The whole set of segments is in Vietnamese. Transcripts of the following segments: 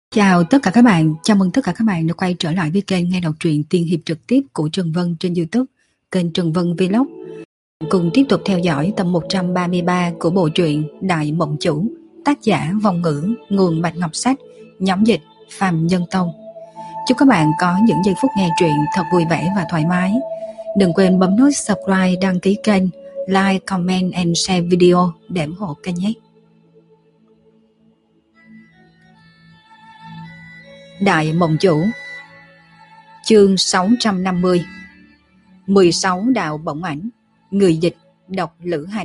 Chào tất cả các bạn, chào mừng tất cả các bạn đã quay trở lại với kênh nghe đọc truyện tiên hiệp trực tiếp của Trần Vân trên YouTube, kênh Trần Vân Vlog. Cùng tiếp tục theo dõi tập 133 của bộ truyện Đại Mộng Chủ, tác giả Vong Ngữ, nguồn Bạch Ngọc Sách, nhóm dịch Phạm Nhân Tông. Chúc các bạn có những giây phút nghe truyện thật vui vẻ và thoải mái. Đừng quên bấm nút subscribe, đăng ký kênh, like, comment and share video để ủng hộ kênh nhé. Đại Mộng Chủ, chương 650, 16 đạo bổng ảnh, người dịch đọc Lữ Hành.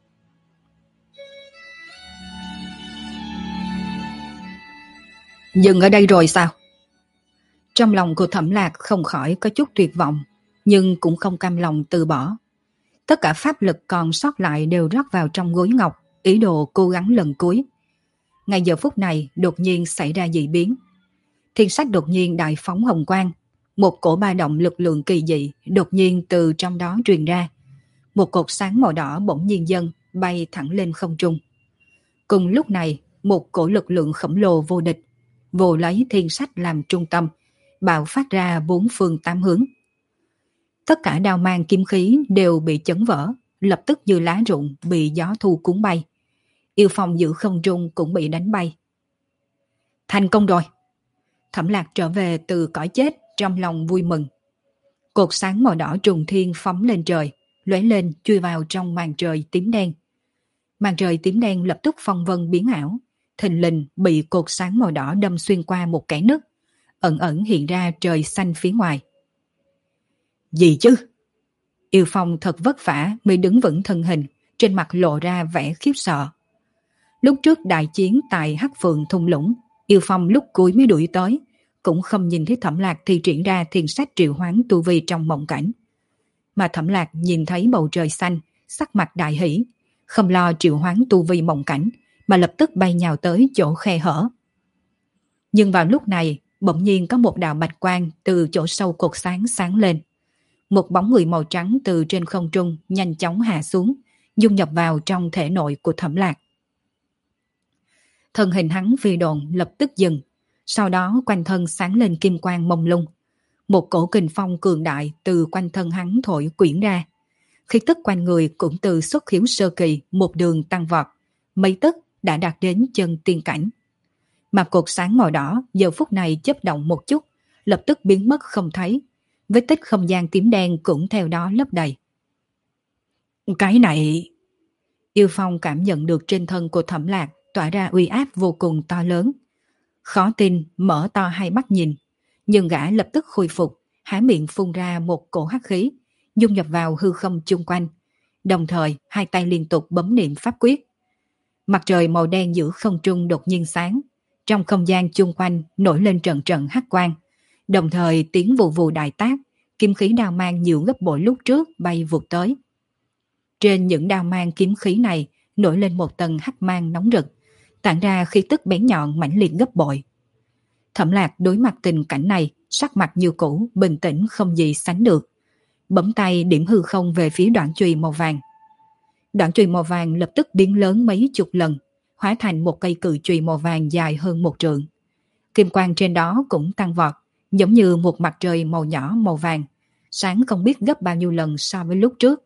Dừng ở đây rồi sao? Trong lòng của Thẩm Lạc không khỏi có chút tuyệt vọng, nhưng cũng không cam lòng từ bỏ. Tất cả pháp lực còn sót lại đều rót vào trong gối ngọc, ý đồ cố gắng lần cuối. Ngay giờ phút này đột nhiên xảy ra dị biến. Thiên sách đột nhiên đại phóng hồng quang, một cổ ba động lực lượng kỳ dị đột nhiên từ trong đó truyền ra. Một cột sáng màu đỏ bỗng nhiên dâng, bay thẳng lên không trung. Cùng lúc này, một cổ lực lượng khổng lồ vô địch, vô lấy thiên sách làm trung tâm, bạo phát ra bốn phương tám hướng. Tất cả đao mang kiếm khí đều bị chấn vỡ, lập tức như lá rụng bị gió thu cuốn bay. Yêu Phong giữ không trung cũng bị đánh bay. Thành công rồi! Thẩm Lạc trở về từ cõi chết trong lòng vui mừng. Cột sáng màu đỏ trùng thiên phóng lên trời, lóe lên chui vào trong màn trời tím đen. Màn trời tím đen lập tức phong vân biến ảo, thình lình bị cột sáng màu đỏ đâm xuyên qua một kẽ nứt, ẩn ẩn hiện ra trời xanh phía ngoài. Gì chứ? Yêu Phong thật vất vả mới đứng vững thân hình, trên mặt lộ ra vẻ khiếp sợ. Lúc trước đại chiến tại Hắc Phượng thung lũng, Yêu Phong lúc cuối mới đuổi tới, cũng không nhìn thấy Thẩm Lạc thi triển ra thiên sách triệu hoán tu vi trong mộng cảnh. Mà Thẩm Lạc nhìn thấy bầu trời xanh, sắc mặt đại hỷ, không lo triệu hoán tu vi mộng cảnh, mà lập tức bay nhào tới chỗ khe hở. Nhưng vào lúc này, bỗng nhiên có một đạo bạch quang từ chỗ sâu cột sáng sáng lên. Một bóng người màu trắng từ trên không trung nhanh chóng hạ xuống, dung nhập vào trong thể nội của Thẩm Lạc. Thân hình hắn phi độn lập tức dừng, sau đó quanh thân sáng lên kim quang mông lung. Một cổ kình phong cường đại từ quanh thân hắn thổi quyển ra. Khí tức quanh người cũng từ xuất khiếu sơ kỳ một đường tăng vọt, mấy tức đã đạt đến chân tiên cảnh. Mà cột sáng màu đỏ giờ phút này chớp động một chút, lập tức biến mất không thấy. Vết tích không gian tím đen cũng theo đó lấp đầy. Cái này... Yêu Phong cảm nhận được trên thân của Thẩm Lạc tỏa ra uy áp vô cùng to lớn. Khó tin mở to hai mắt nhìn, nhưng gã lập tức khôi phục, há miệng phun ra một cổ hắc khí, dung nhập vào hư không chung quanh. Đồng thời hai tay liên tục bấm niệm pháp quyết. Mặt trời màu đen giữa không trung đột nhiên sáng, trong không gian chung quanh nổi lên trận trận hắc quang. Đồng thời tiếng vù vù đại tác, kiếm khí đao mang nhiều gấp bội lúc trước bay vụt tới. Trên những đao mang kiếm khí này nổi lên một tầng hắc mang nóng rực, tản ra khí tức bén nhọn mãnh liệt gấp bội. Thẩm Lạc đối mặt tình cảnh này, sắc mặt như cũ, bình tĩnh không gì sánh được. Bấm tay điểm hư không về phía đoạn chùy màu vàng. Đoạn chùy màu vàng lập tức biến lớn mấy chục lần, hóa thành một cây cự chùy màu vàng dài hơn 1 trượng. Kim quang trên đó cũng tăng vọt, giống như một mặt trời màu nhỏ màu vàng, sáng không biết gấp bao nhiêu lần so với lúc trước.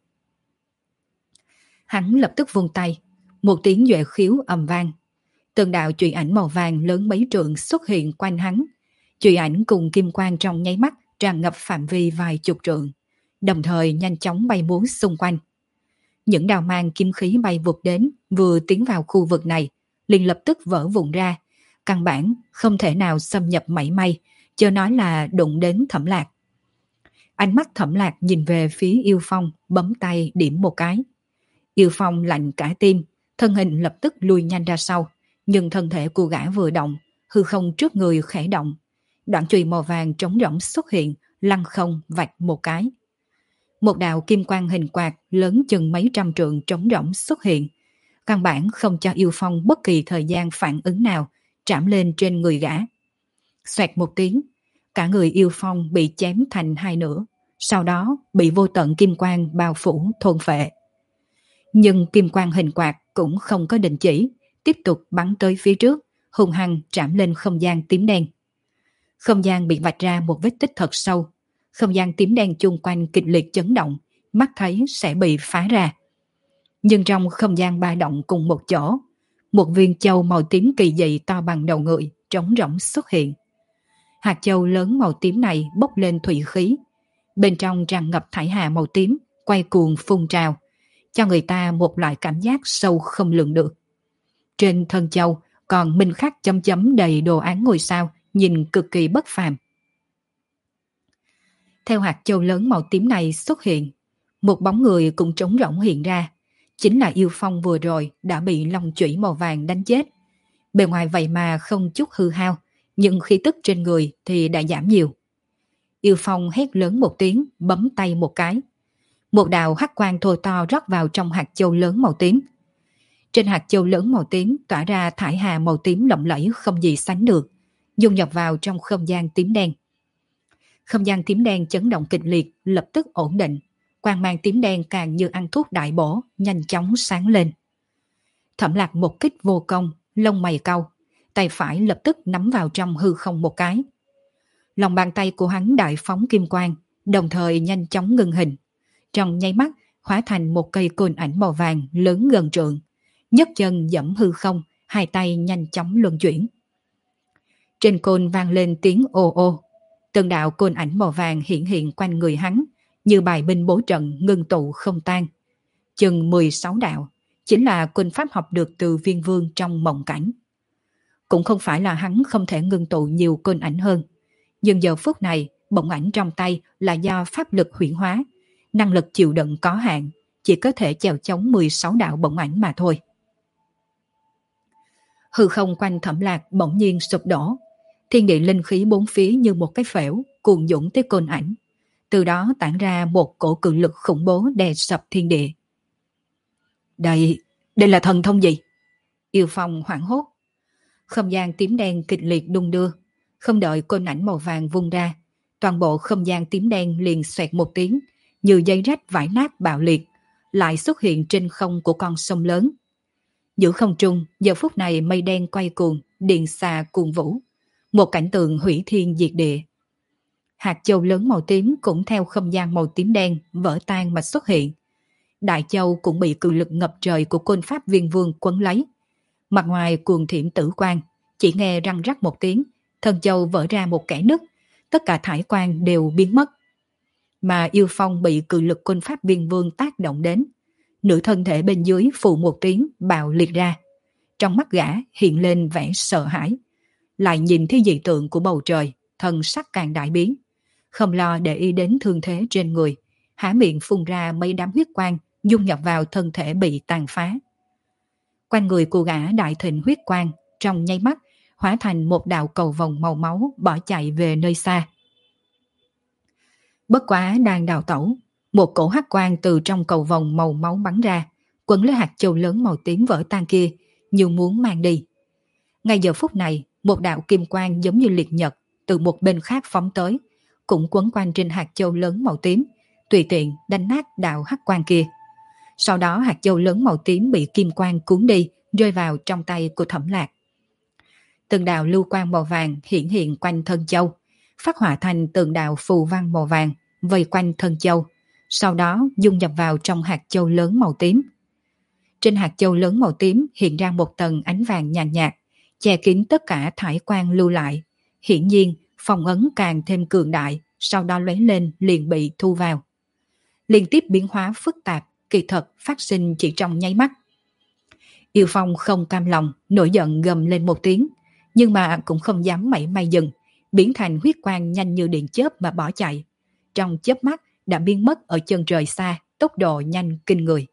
Hắn lập tức vung tay, một tiếng duệ khiếu ầm vang. Từng đạo chùy ảnh màu vàng lớn mấy trượng xuất hiện quanh hắn. Chùy ảnh cùng kim quang trong nháy mắt tràn ngập phạm vi vài chục trượng, đồng thời nhanh chóng bay múa xung quanh. Những đao mang kim khí bay vụt đến, vừa tiến vào khu vực này, liền lập tức vỡ vụn ra, căn bản không thể nào xâm nhập mảy may, chớ nói là đụng đến Thẩm Lạc. Ánh mắt Thẩm Lạc nhìn về phía Yêu Phong, bấm tay điểm một cái. Yêu Phong lạnh cả tim, thân hình lập tức lùi nhanh ra sau, nhưng thân thể của gã vừa động, hư không trước người khẽ động. Đoạn chùy màu vàng trống rỗng xuất hiện, lăng không vạch một cái. Một đạo kim quang hình quạt lớn chừng mấy trăm trượng trống rỗng xuất hiện, căn bản không cho Yêu Phong bất kỳ thời gian phản ứng nào, trảm lên trên người gã. Xoẹt một tiếng, cả người Yêu Phong bị chém thành hai nửa, sau đó bị vô tận kim quang bao phủ thôn phệ. Nhưng kim quang hình quạt cũng không có đình chỉ, tiếp tục bắn tới phía trước, hung hăng trảm lên không gian tím đen. Không gian bị vạch ra một vết tích thật sâu. Không gian tím đen chung quanh kịch liệt chấn động, mắt thấy sẽ bị phá ra. Nhưng trong không gian ba động cùng một chỗ, một viên châu màu tím kỳ dị to bằng đầu người, trống rỗng xuất hiện. Hạt châu lớn màu tím này bốc lên thủy khí. Bên trong tràn ngập thải hà màu tím, quay cuồng phun trào, cho người ta một loại cảm giác sâu không lường được. Trên thân châu còn minh khắc chấm chấm đầy đồ án ngôi sao, nhìn cực kỳ bất phàm. Theo hạt châu lớn màu tím này xuất hiện, một bóng người cũng trống rỗng hiện ra. Chính là Yêu Phong vừa rồi đã bị long chủy màu vàng đánh chết. Bề ngoài vậy mà không chút hư hao, nhưng khí tức trên người thì đã giảm nhiều. Yêu Phong hét lớn một tiếng, bấm tay một cái. Một đạo hắc quang thô to rót vào trong hạt châu lớn màu tím. Trên hạt châu lớn màu tím tỏa ra thải hà màu tím lộng lẫy không gì sánh được, dung nhập vào trong không gian tím đen. Không gian tím đen chấn động kịch liệt, lập tức ổn định. Quang mang tím đen càng như ăn thuốc đại bổ, nhanh chóng sáng lên. Thẩm Lạc một kích vô công, lông mày cau, tay phải lập tức nắm vào trong hư không một cái. Lòng bàn tay của hắn đại phóng kim quang, đồng thời nhanh chóng ngưng hình. Trong nháy mắt, hóa thành một cây côn ảnh màu vàng lớn gần trượng. Nhấc chân dẫm hư không, hai tay nhanh chóng luân chuyển. Trên côn vang lên tiếng ồ ồ. Từng đạo côn ảnh màu vàng hiện hiện quanh người hắn, như bài binh bố trận ngưng tụ không tan. Chừng 16 đạo, chính là côn pháp học được từ Viên Vương trong mộng cảnh. Cũng không phải là hắn không thể ngưng tụ nhiều côn ảnh hơn, nhưng giờ phút này bổng ảnh trong tay là do pháp lực huyễn hóa, năng lực chịu đựng có hạn, chỉ có thể chèo chống 16 đạo bổng ảnh mà thôi. Hư không quanh Thẩm Lạc bỗng nhiên sụp đổ, thiên địa linh khí bốn phía như một cái phễu cuồn dũng tới côn ảnh, từ đó tản ra một cổ cự lực khủng bố đè sập thiên địa. Đây là thần thông gì? Yêu Phong hoảng hốt. Không gian tím đen kịch liệt đung đưa, không đợi côn ảnh màu vàng vung ra, toàn bộ không gian tím đen liền xoẹt một tiếng, như dây rách vải nát bạo liệt, lại xuất hiện trên không của con sông lớn. Giữa không trung, giờ phút này mây đen quay cuồng, điện xà cuồng vũ, một cảnh tượng hủy thiên diệt địa. Hạt châu lớn màu tím cũng theo không gian màu tím đen vỡ tan mà xuất hiện. Đại châu cũng bị cự lực ngập trời của côn pháp Viên Vương quấn lấy. Mặt ngoài cuồng thiểm tử quang, chỉ nghe răng rắc một tiếng, thân châu vỡ ra một kẽ nứt, tất cả thải quang đều biến mất. Mà Yêu Phong bị cự lực côn pháp Viên Vương tác động đến, nửa thân thể bên dưới phụ một tiếng bạo liệt ra. Trong mắt gã hiện lên vẻ sợ hãi, lại nhìn thấy dị tượng của bầu trời, thần sắc càng đại biến, không lo để ý đến thương thế trên người, há miệng phun ra mấy đám huyết quang dung nhập vào thân thể bị tàn phá. Quanh người của gã đại thịnh huyết quang, trong nháy mắt hóa thành một đạo cầu vồng màu máu bỏ chạy về nơi xa. Bất quá đang đào tẩu, một cổ hắc quang từ trong cầu vồng màu máu bắn ra, quấn lấy hạt châu lớn màu tím vỡ tan kia, như muốn mang đi. Ngay giờ phút này, một đạo kim quang giống như liệt nhật từ một bên khác phóng tới, cũng quấn quanh trên hạt châu lớn màu tím, tùy tiện đánh nát đạo hắc quang kia. Sau đó hạt châu lớn màu tím bị kim quang cuốn đi, rơi vào trong tay của Thẩm Lạc. Từng đạo lưu quang màu vàng hiện hiện quanh thân châu, phát họa thành từng đạo phù văn màu vàng vây quanh thân châu, sau đó dung nhập vào trong hạt châu lớn màu tím. Trên hạt châu lớn màu tím hiện ra một tầng ánh vàng nhàn nhạt, che kín tất cả thải quang lưu lại. Hiển nhiên, phong ấn càng thêm cường đại, sau đó lóe lên liền bị thu vào. Liên tiếp biến hóa phức tạp, kỳ thật phát sinh chỉ trong nháy mắt. Yêu Phong không cam lòng, nổi giận gầm lên một tiếng, nhưng mà cũng không dám mảy may dừng, biến thành huyết quang nhanh như điện chớp mà bỏ chạy. Trong chớp mắt đã biến mất ở chân trời xa, tốc độ nhanh kinh người.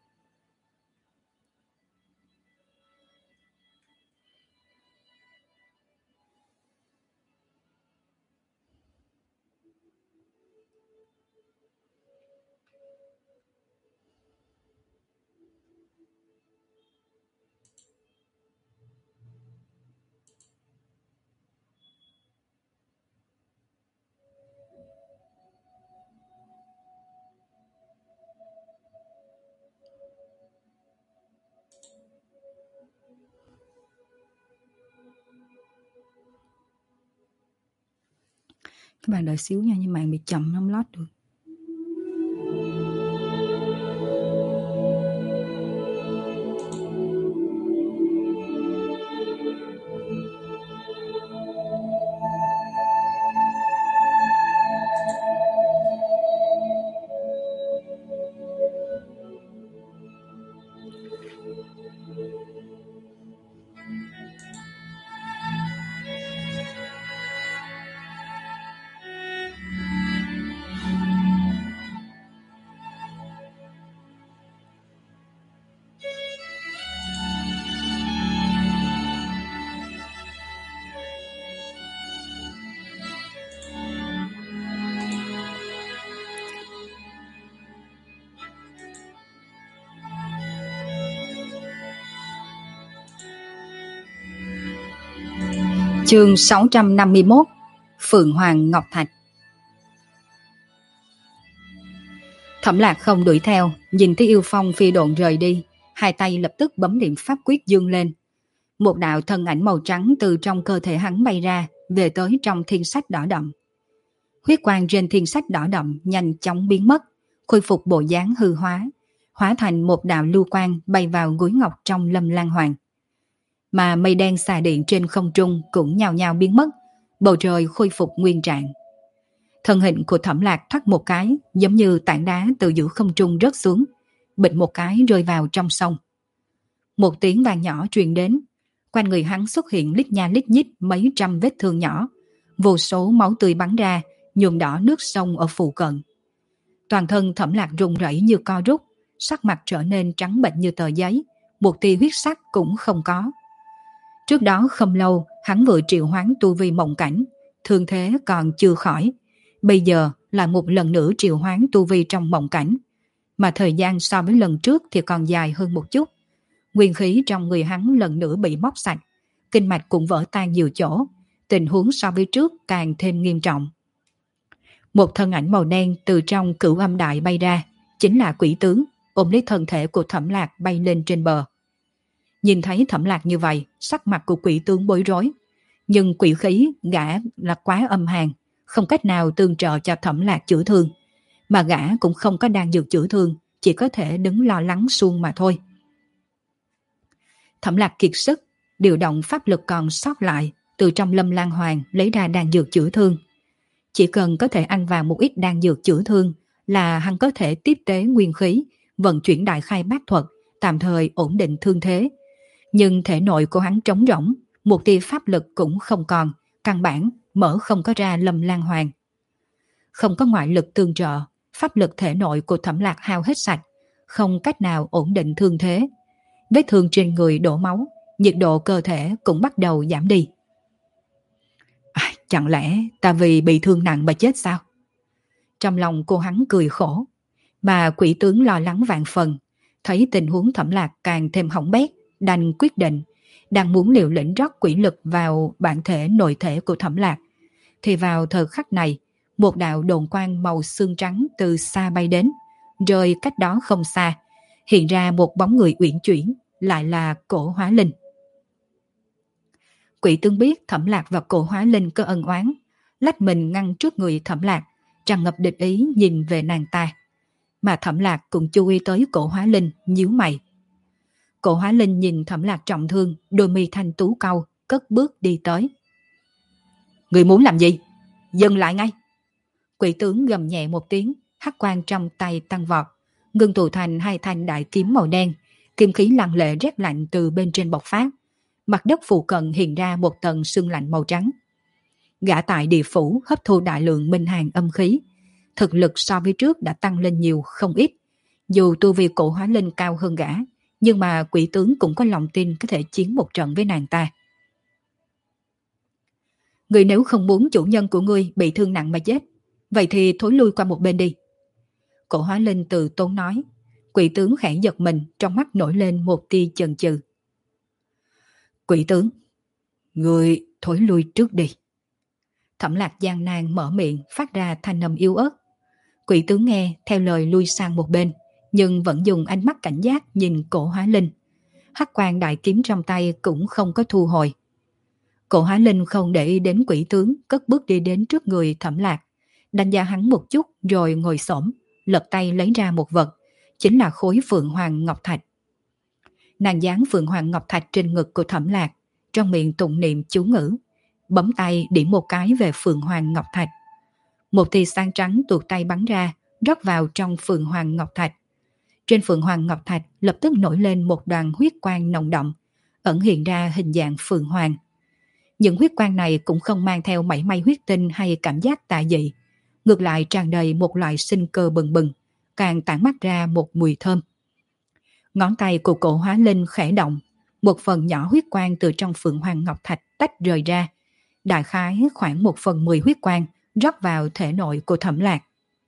Các bạn đợi xíu nha, nhưng mạng bị chậm không load được. Chương 651 Phượng Hoàng Ngọc Thạch. Thẩm Lạc không đuổi theo, nhìn thấy Yêu Phong phi độn rời đi, hai tay lập tức bấm niệm pháp quyết dương lên. Một đạo thân ảnh màu trắng từ trong cơ thể hắn bay ra, về tới trong thiên sách đỏ đậm. Huyết quang trên thiên sách đỏ đậm nhanh chóng biến mất, khôi phục bộ dáng hư hóa thành một đạo lưu quang bay vào gối ngọc trong Lâm Lan Hoàng. Mà mây đen xà điện trên không trung cũng nhào nhào biến mất, bầu trời khôi phục nguyên trạng. Thân hình của Thẩm Lạc thoát một cái, giống như tảng đá từ giữa không trung rớt xuống, bịch một cái rơi vào trong sông. Một tiếng vang nhỏ truyền đến, quanh người hắn xuất hiện lít nha lít nhít mấy trăm vết thương nhỏ, vô số máu tươi bắn ra, nhuộm đỏ nước sông ở phụ cận. Toàn thân Thẩm Lạc run rẩy như co rút, sắc mặt trở nên trắng bệch như tờ giấy, một tia huyết sắc cũng không có. Trước đó không lâu, hắn vừa triệu hoán tu vi mộng cảnh, thương thế còn chưa khỏi. Bây giờ là một lần nữa triệu hoán tu vi trong mộng cảnh, mà thời gian so với lần trước thì còn dài hơn một chút. Nguyên khí trong người hắn lần nữa bị móc sạch, kinh mạch cũng vỡ tan nhiều chỗ, tình huống so với trước càng thêm nghiêm trọng. Một thân ảnh màu đen từ trong Cửu Âm Đại bay ra, chính là quỷ tướng, ôm lấy thân thể của Thẩm Lạc bay lên trên bờ. Nhìn thấy Thẩm Lạc như vậy, sắc mặt của quỷ tướng bối rối, nhưng quỷ khí gã là quá âm hàn, không cách nào tương trợ cho Thẩm Lạc chữa thương, mà gã cũng không có đan dược chữa thương, chỉ có thể đứng lo lắng suông mà thôi. Thẩm Lạc kiệt sức, điều động pháp lực còn sót lại, từ trong Lâm Lan Hoàng lấy ra đan dược chữa thương. Chỉ cần có thể ăn vào một ít đan dược chữa thương là hắn có thể tiếp tế nguyên khí, vận chuyển đại khai bát thuật, tạm thời ổn định thương thế. Nhưng thể nội của hắn trống rỗng, một tia pháp lực cũng không còn, căn bản mở không có ra Lâm Lan Hoàng. Không có ngoại lực tương trợ, pháp lực thể nội của Thẩm Lạc hao hết sạch, không cách nào ổn định thương thế. Vết thương trên người đổ máu, nhiệt độ cơ thể cũng bắt đầu giảm đi. Chẳng lẽ ta vì bị thương nặng mà chết sao? Trong lòng cô hắn cười khổ, mà quỷ tướng lo lắng vạn phần, thấy tình huống Thẩm Lạc càng thêm hỏng bét, đành quyết định, đang muốn liều lĩnh rót quỷ lực vào bản thể nội thể của Thẩm Lạc. Thì vào thời khắc này, một đạo đồn quang màu xương trắng từ xa bay đến, rơi cách đó không xa, hiện ra một bóng người uyển chuyển, lại là Cổ Hóa Linh. Quỷ tướng biết Thẩm Lạc và Cổ Hóa Linh có ân oán, lách mình ngăn trước người Thẩm Lạc, tràn ngập địch ý nhìn về nàng ta. Mà Thẩm Lạc cũng chú ý tới Cổ Hóa Linh, nhíu mày. Cổ Hóa Linh nhìn Thẩm Lạc trọng thương, đôi mi thanh tú cau, cất bước đi tới. Người muốn làm gì? Dừng lại ngay! Quỷ tướng gầm nhẹ một tiếng, hắc quang trong tay tăng vọt, ngưng tụ thành hai thanh đại kiếm màu đen, kim khí lăng lệ rét lạnh từ bên trên bộc phát. Mặt đất phụ cận hiện ra một tầng sương lạnh màu trắng. Gã tại địa phủ hấp thu đại lượng minh hàn âm khí, thực lực so với trước đã tăng lên nhiều không ít. Dù tu vi Cổ Hóa Linh cao hơn gã, nhưng mà quỷ tướng cũng có lòng tin có thể chiến một trận với nàng ta. Người nếu không muốn chủ nhân của ngươi bị thương nặng mà chết, vậy thì thối lui qua một bên đi. Cổ Hóa Linh từ tốn nói. Quỷ tướng khẽ giật mình, trong mắt nổi lên một tia chần chừ. Quỷ tướng, người thối lui trước đi. Thẩm Lạc gian nan mở miệng, phát ra thanh âm yếu ớt. Quỷ tướng nghe theo lời lui sang một bên, nhưng vẫn dùng ánh mắt cảnh giác nhìn Cổ Hóa Linh. Hắc quang đại kiếm trong tay cũng không có thu hồi. Cổ Hóa Linh không để ý đến quỷ tướng, cất bước đi đến trước người Thẩm Lạc, đánh giá hắn một chút rồi ngồi xổm, lật tay lấy ra một vật, chính là khối Phượng Hoàng Ngọc Thạch. Nàng dán Phượng Hoàng Ngọc Thạch trên ngực của Thẩm Lạc, trong miệng tụng niệm chú ngữ, bấm tay điểm một cái về Phượng Hoàng Ngọc Thạch. Một tia sáng trắng tuột tay bắn ra, rót vào trong Phượng Hoàng Ngọc Thạch. Trên Phượng Hoàng Ngọc Thạch lập tức nổi lên một đoàn huyết quang nồng đậm, ẩn hiện ra hình dạng Phượng Hoàng. Những huyết quang này cũng không mang theo mảy may huyết tinh hay cảm giác tà dị, ngược lại tràn đầy một loại sinh cơ bừng bừng, càng tản mát ra một mùi thơm. Ngón tay của Cổ Hóa Linh khẽ động, một phần nhỏ huyết quang từ trong Phượng Hoàng Ngọc Thạch tách rời ra, đại khái khoảng 1/10 huyết quang rót vào thể nội của Thẩm Lạc.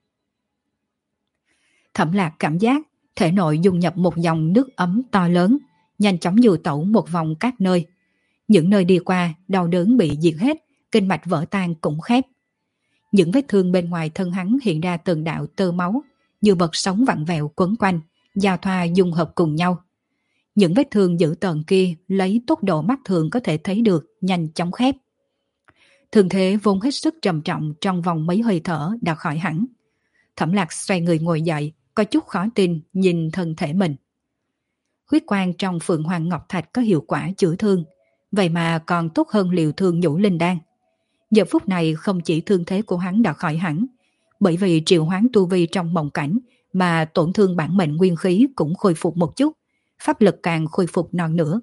Thẩm Lạc cảm giác thể nội dung nhập một dòng nước ấm to lớn, nhanh chóng du tẩu một vòng các nơi. Những nơi đi qua, đau đớn bị diệt hết, kinh mạch vỡ tan cũng khép. Những vết thương bên ngoài thân hắn hiện ra từng đạo tơ máu, như vật sống vặn vẹo quấn quanh, giao thoa dung hợp cùng nhau. Những vết thương dữ tợn kia lấy tốc độ mắt thường có thể thấy được nhanh chóng khép. Thương thế vốn hết sức trầm trọng trong vòng mấy hơi thở đã khỏi hẳn. Thẩm Lạc xoay người ngồi dậy, có chút khó tin nhìn thân thể mình. Huyết quang trong Phượng Hoàng Ngọc Thạch có hiệu quả chữa thương, vậy mà còn tốt hơn liều thương nhũ linh đan. Giờ phút này không chỉ thương thế của hắn đã khỏi hẳn, bởi vì triệu hoán tu vi trong mộng cảnh mà tổn thương bản mệnh nguyên khí cũng khôi phục một chút, pháp lực càng khôi phục non nữa.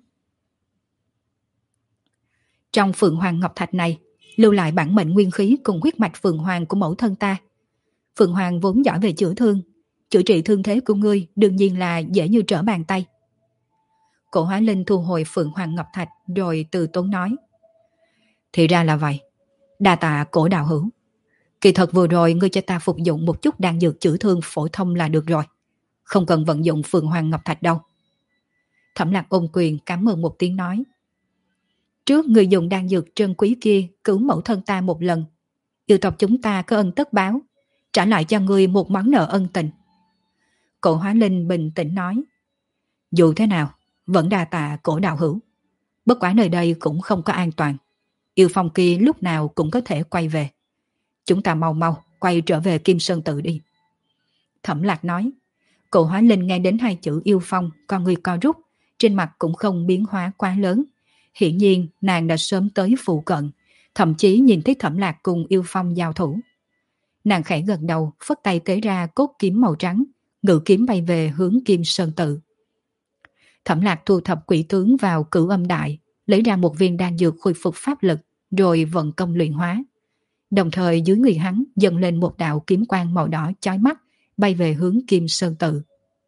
Trong Phượng Hoàng Ngọc Thạch này, lưu lại bản mệnh nguyên khí cùng huyết mạch Phượng Hoàng của mẫu thân ta. Phượng Hoàng vốn giỏi về chữa thương, chữa trị thương thế của ngươi đương nhiên là dễ như trở bàn tay. Cổ Hóa Linh thu hồi Phượng Hoàng Ngọc Thạch rồi từ tốn nói. Thì ra là vậy, đa tạ Cổ đạo hữu. Kỳ thật vừa rồi ngươi cho ta phục dụng một chút đan dược chữa thương phổ thông là được rồi, không cần vận dụng Phượng Hoàng Ngọc Thạch đâu. Thẩm Lạc ôm quyền cảm ơn một tiếng nói. Trước ngươi dùng đan dược trân quý kia cứu mẫu thân ta một lần, yêu tộc chúng ta có ân tất báo, trả lại cho ngươi một món nợ ân tình. Cổ Hóa Linh bình tĩnh nói. Dù thế nào, vẫn đa tạ Cổ đạo hữu. Bất quá nơi đây cũng không có an toàn. Yêu phong kia lúc nào cũng có thể quay về. Chúng ta mau mau quay trở về Kim Sơn Tự đi. Thẩm Lạc nói. Cổ Hóa Linh nghe đến hai chữ yêu phong, con người co rút, trên mặt cũng không biến hóa quá lớn. Hiển nhiên nàng đã sớm tới phụ cận, thậm chí nhìn thấy Thẩm Lạc cùng yêu phong giao thủ. Nàng khẽ gật đầu, phất tay tế ra cốt kiếm màu trắng, ngự kiếm bay về hướng Kim Sơn Tự. Thẩm Lạc thu thập quỷ tướng vào Cửu Âm Đại, lấy ra một viên đan dược khôi phục pháp lực, rồi vận công luyện hóa. Đồng thời dưới người hắn dâng lên một đạo kiếm quang màu đỏ chói mắt, bay về hướng Kim Sơn Tự.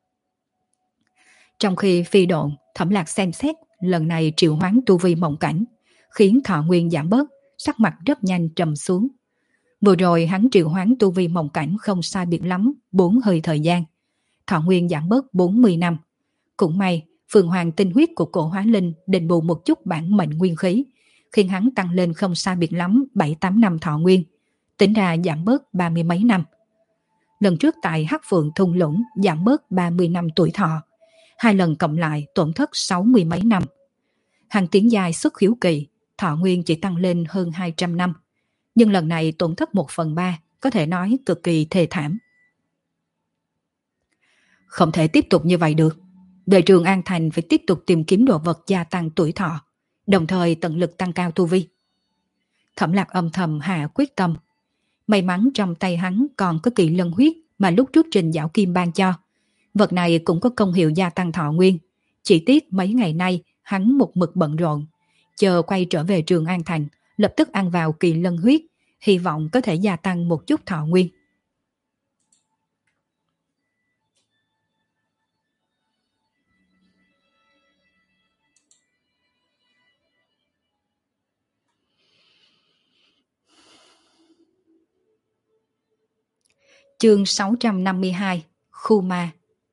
Trong khi phi độn, Thẩm Lạc xem xét lần này triệu hoán tu vi mộng cảnh, khiến thọ nguyên giảm bớt, sắc mặt rất nhanh trầm xuống. Vừa rồi hắn triệu hoán tu vi mộng cảnh không sai biệt lắm 4 hơi thời gian, thọ nguyên giảm bớt 40 năm. Cũng may Phượng Hoàng tinh huyết của Cổ Hóa Linh đền bù một chút bản mệnh nguyên khí, khiến hắn tăng lên không sai biệt lắm 7-8 năm thọ nguyên, tính ra giảm bớt 30 mấy năm. Lần trước tại Hắc Phượng thung lũng giảm bớt 30 năm tuổi thọ, 2 lần cộng lại tổn thất 60 mấy năm. Hắn tiến giai xuất khiếu kỳ, thọ nguyên chỉ tăng lên hơn 200 năm, nhưng lần này tổn thất 1/3, có thể nói cực kỳ thê thảm. Không thể tiếp tục như vậy được. Về Trường An Thành phải tiếp tục tìm kiếm đồ vật gia tăng tuổi thọ, đồng thời tận lực tăng cao tu vi. Thẩm Lạc âm thầm hạ quyết tâm. May mắn trong tay hắn còn có Kỳ Lân huyết mà lúc trước Trình Giảo Kim ban cho. Vật này cũng có công hiệu gia tăng thọ nguyên. Chỉ tiếc mấy ngày nay hắn một mực bận rộn. Chờ quay trở về Trường An Thành, lập tức ăn vào Kỳ Lân huyết, hy vọng có thể gia tăng một chút thọ nguyên. Chương 652, Khu Ma.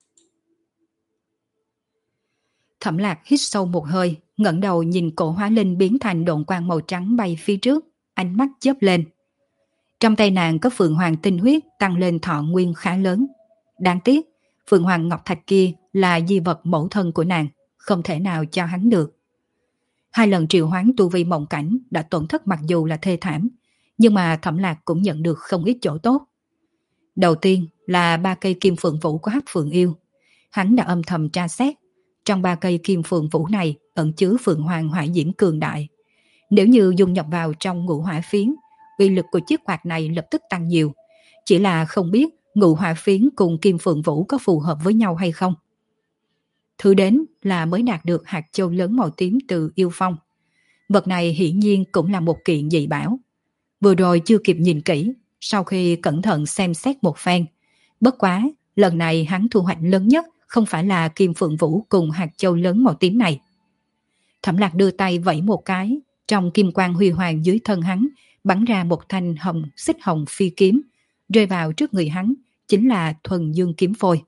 Thẩm Lạc hít sâu một hơi, ngẩng đầu nhìn Cổ Hóa Linh biến thành độn quang màu trắng bay phía trước, ánh mắt chớp lên. Trong tay nàng có Phượng Hoàng tinh huyết tăng lên thọ nguyên khá lớn. Đáng tiếc, Phượng Hoàng Ngọc Thạch kia là di vật mẫu thân của nàng, không thể nào cho hắn được. 2 lần triệu hoán tu vi mộng cảnh đã tổn thất mặc dù là thê thảm, nhưng mà Thẩm Lạc cũng nhận được không ít chỗ tốt. Đầu tiên là 3 cây kim phượng vũ của Hắc Phượng Yêu. Hắn đã âm thầm tra xét, trong 3 cây kim phượng vũ này ẩn chứa phượng hoàng hỏa diễm cường đại. Nếu như dung nhập vào trong ngũ hỏa phiến, uy lực của chiếc quạt này lập tức tăng nhiều. Chỉ là không biết ngũ hỏa phiến cùng kim phượng vũ có phù hợp với nhau hay không. Thứ đến là mới đạt được hạt châu lớn màu tím từ yêu phong. Vật này hiển nhiên cũng là một kiện dị bảo. Vừa rồi chưa kịp nhìn kỹ, sau khi cẩn thận xem xét một phen. Bất quá, lần này hắn thu hoạch lớn nhất không phải là kim phượng vũ cùng hạt châu lớn màu tím này. Thẩm Lạc đưa tay vẫy một cái, trong kim quang huy hoàng dưới thân hắn bắn ra một thanh xích hồng phi kiếm, rơi vào trước người hắn, chính là thuần dương kiếm phôi.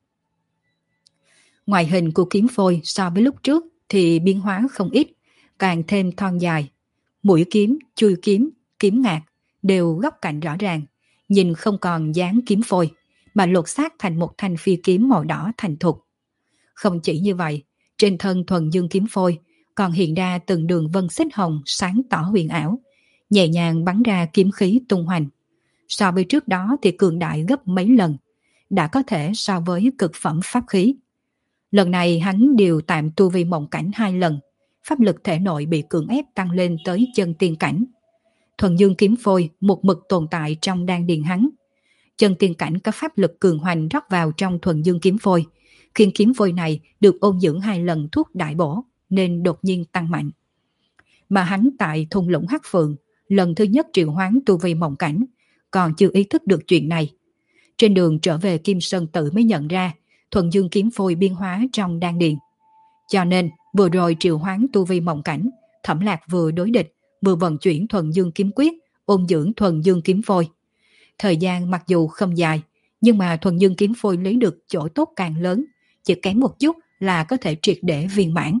Ngoại hình của kiếm phôi so với lúc trước thì biến hóa không ít, càng thêm thon dài. Mũi kiếm, chui kiếm, kiếm ngạc đều góc cạnh rõ ràng, nhìn không còn dáng kiếm phôi, mà lột xác thành một thanh phi kiếm màu đỏ thành thục. Không chỉ như vậy, trên thân thuần dương kiếm phôi còn hiện ra từng đường vân xích hồng sáng tỏ huyền ảo, nhẹ nhàng bắn ra kiếm khí tung hoành. So với trước đó thì cường đại gấp mấy lần, đã có thể so với cực phẩm pháp khí. Lần này hắn điều tạm tu vi mộng cảnh 2 lần, pháp lực thể nội bị cưỡng ép tăng lên tới chân tiên cảnh. Thuần dương kiếm phôi một mực tồn tại trong đan điền hắn. Chân tiên cảnh có pháp lực cường hoành rót vào trong thuần dương kiếm phôi, khiến kiếm phôi này được ôn dưỡng 2 lần thuốc đại bổ nên đột nhiên tăng mạnh. Mà hắn tại thung lũng Hắc Phượng lần thứ nhất triệu hoán tu vi mộng cảnh, còn chưa ý thức được chuyện này. Trên đường trở về Kim Sơn Tự mới nhận ra thuần dương kiếm phôi biên hóa trong đan điền. Cho nên vừa rồi triệu hoán tu vi mộng cảnh, Thẩm Lạc vừa đối địch vừa vận chuyển thuần dương kiếm quyết, ôn dưỡng thuần dương kiếm phôi. Thời gian mặc dù không dài, nhưng mà thuần dương kiếm phôi lấy được chỗ tốt càng lớn, chỉ kém một chút là có thể triệt để viên mãn.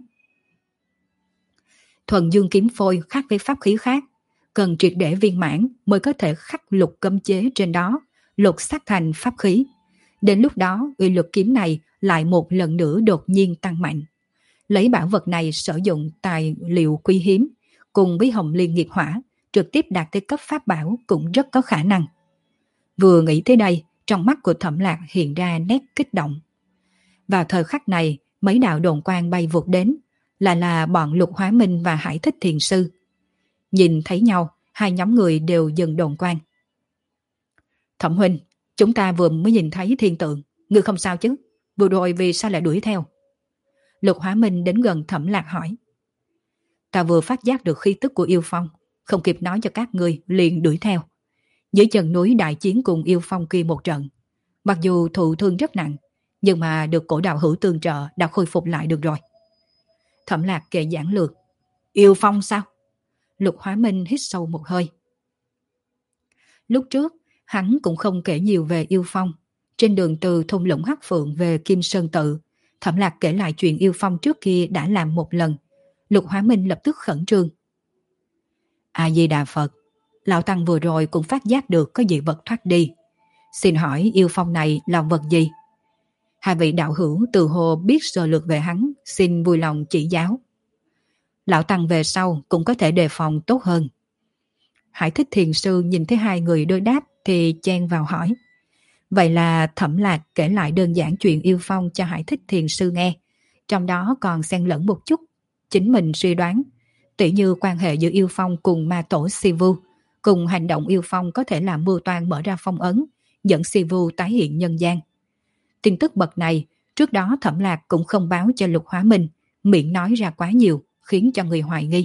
Thuần dương kiếm phôi khác với pháp khí khác, cần triệt để viên mãn mới có thể khắc lục cấm chế trên đó, lột xác thành pháp khí. Đến lúc đó, uy lực kiếm này lại một lần nữa đột nhiên tăng mạnh. Lấy bảo vật này sử dụng tài liệu quý hiếm, cùng với hồng liên nghiệp hỏa, trực tiếp đạt tới cấp pháp bảo cũng rất có khả năng. Vừa nghĩ tới đây, trong mắt của Thẩm Lạc hiện ra nét kích động. Vào thời khắc này, mấy đạo đồn quang bay vụt đến, là bọn Lục Hóa Minh và Hải Thích Thiền Sư. Nhìn thấy nhau, hai nhóm người đều dừng đồn quang. Thẩm huynh, chúng ta vừa mới nhìn thấy thiên tượng, ngươi không sao chứ? Vừa rồi vì sao lại đuổi theo? Lục Hóa Minh đến gần Thẩm Lạc hỏi. Ta vừa phát giác được khí tức của yêu phong, không kịp nói cho các ngươi liền đuổi theo. Dưới chân núi đại chiến cùng yêu phong kia một trận, mặc dù thụ thương rất nặng, nhưng mà được cổ đạo hữu tương trợ đã khôi phục lại được rồi. Thẩm Lạc kể giảng lược. Yêu phong sao? Lục Hóa Minh hít sâu một hơi. Lúc trước, hắn cũng không kể nhiều về yêu phong. Trên đường từ thung lũng Hắc Phượng về Kim Sơn Tự, Thẩm Lạc kể lại chuyện yêu phong trước kia đã làm một lần. Lục Hóa Minh lập tức khẩn trương. A Di Đà Phật, lão tăng vừa rồi cũng phát giác được có dị vật thoát đi. Xin hỏi yêu phong này là vật gì? Hai vị đạo hữu từ hồ biết sơ lược về hắn, xin vui lòng chỉ giáo. Lão tăng về sau cũng có thể đề phòng tốt hơn. Hải Thích Thiền Sư nhìn thấy hai người đối đáp thì chen vào hỏi. Vậy là Thẩm Lạc kể lại đơn giản chuyện yêu phong cho Hải Thích Thiền Sư nghe, trong đó còn xen lẫn một chút chính mình suy đoán, tỉ như quan hệ giữa yêu phong cùng ma tổ Sivu, cùng hành động yêu phong có thể làm mưu toan mở ra phong ấn, dẫn Sivu tái hiện nhân gian. Tin tức bậc này, trước đó Thẩm Lạc cũng không báo cho Lục Hóa Minh, miệng nói ra quá nhiều, khiến cho người hoài nghi.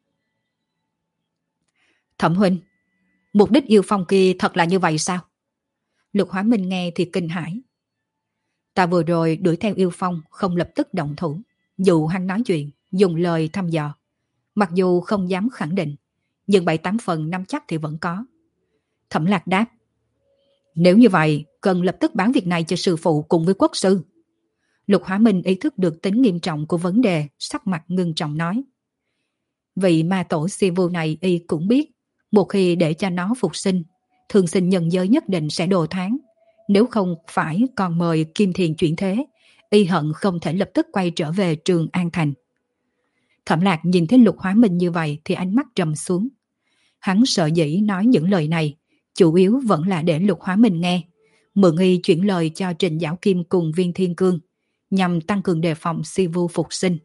Thẩm huynh, mục đích yêu phong kia thật là như vậy sao? Lục Hóa Minh nghe thì kinh hãi. Ta vừa rồi đuổi theo yêu phong không lập tức động thủ, dù hắn nói chuyện, dùng lời thăm dò. Mặc dù không dám khẳng định, nhưng 7-8 phần nắm chắc thì vẫn có. Thẩm Lạc đáp. Nếu như vậy, cần lập tức báo việc này cho sư phụ cùng với quốc sư. Lục Hóa Minh ý thức được tính nghiêm trọng của vấn đề, sắc mặt ngưng trọng nói. Vị ma tổ Sivu này y cũng biết, một khi để cho nó phục sinh, thường sinh nhân giới nhất định sẽ đồ tháng. Nếu không phải còn mời Kim Thiền chuyển thế, y hận không thể lập tức quay trở về Trường An Thành. Thẩm Lạc nhìn thấy Lục Hóa Minh như vậy thì ánh mắt trầm xuống. Hắn sợ dĩ nói những lời này, chủ yếu vẫn là để Lục Hóa Minh nghe, mượn y chuyển lời cho Trình Giảo Kim cùng Viên Thiên Cương, nhằm tăng cường đề phòng si vu phục sinh.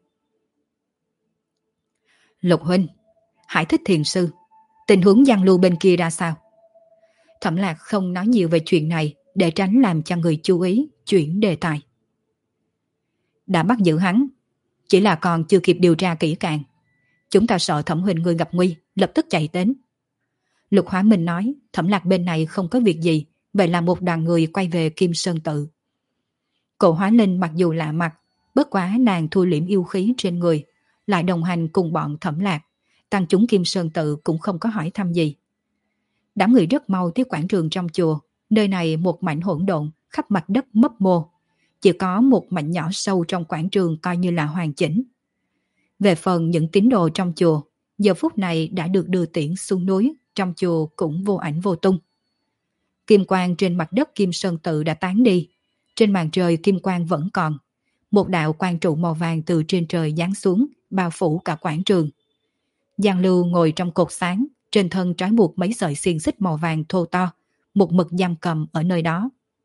Lục huynh, Hải Thích Thiền sư, tình huống Giang Lưu bên kia ra sao? Thẩm Lạc không nói nhiều về chuyện này để tránh làm cho người chú ý, chuyển đề tài. Đã bắt giữ hắn, chỉ là còn chưa kịp điều tra kỹ càng. Chúng ta sợ Thẩm huynh người gặp nguy, lập tức chạy đến. Lục Hóa Minh nói, Thẩm Lạc bên này không có việc gì, vậy là một đoàn người quay về Kim Sơn Tự. Cổ Hóa Linh mặc dù lạ mặt, bất quá nàng thu liễm yêu khí trên người, lại đồng hành cùng bọn Thẩm Lạc, tăng chúng Kim Sơn Tự cũng không có hỏi thăm gì. Đám người rất mau tới quảng trường trong chùa, nơi này một mảnh hỗn độn, khắp mặt đất mấp mô. Chỉ có một mảnh nhỏ sâu trong quảng trường coi như là hoàn chỉnh. Về phần những tín đồ trong chùa, giờ phút này đã được đưa tiễn xuống núi, trong chùa cũng vô ảnh vô tung. Kim quang trên mặt đất Kim Sơn Tự đã tán đi, trên màn trời kim quang vẫn còn. Một đạo quang trụ màu vàng từ trên trời giáng xuống, bao phủ cả quảng trường. Giang Lưu ngồi trong cột sáng, trên thân trói buộc mấy sợi xiềng xích màu vàng thô to, một mực giam cầm ở nơi đó.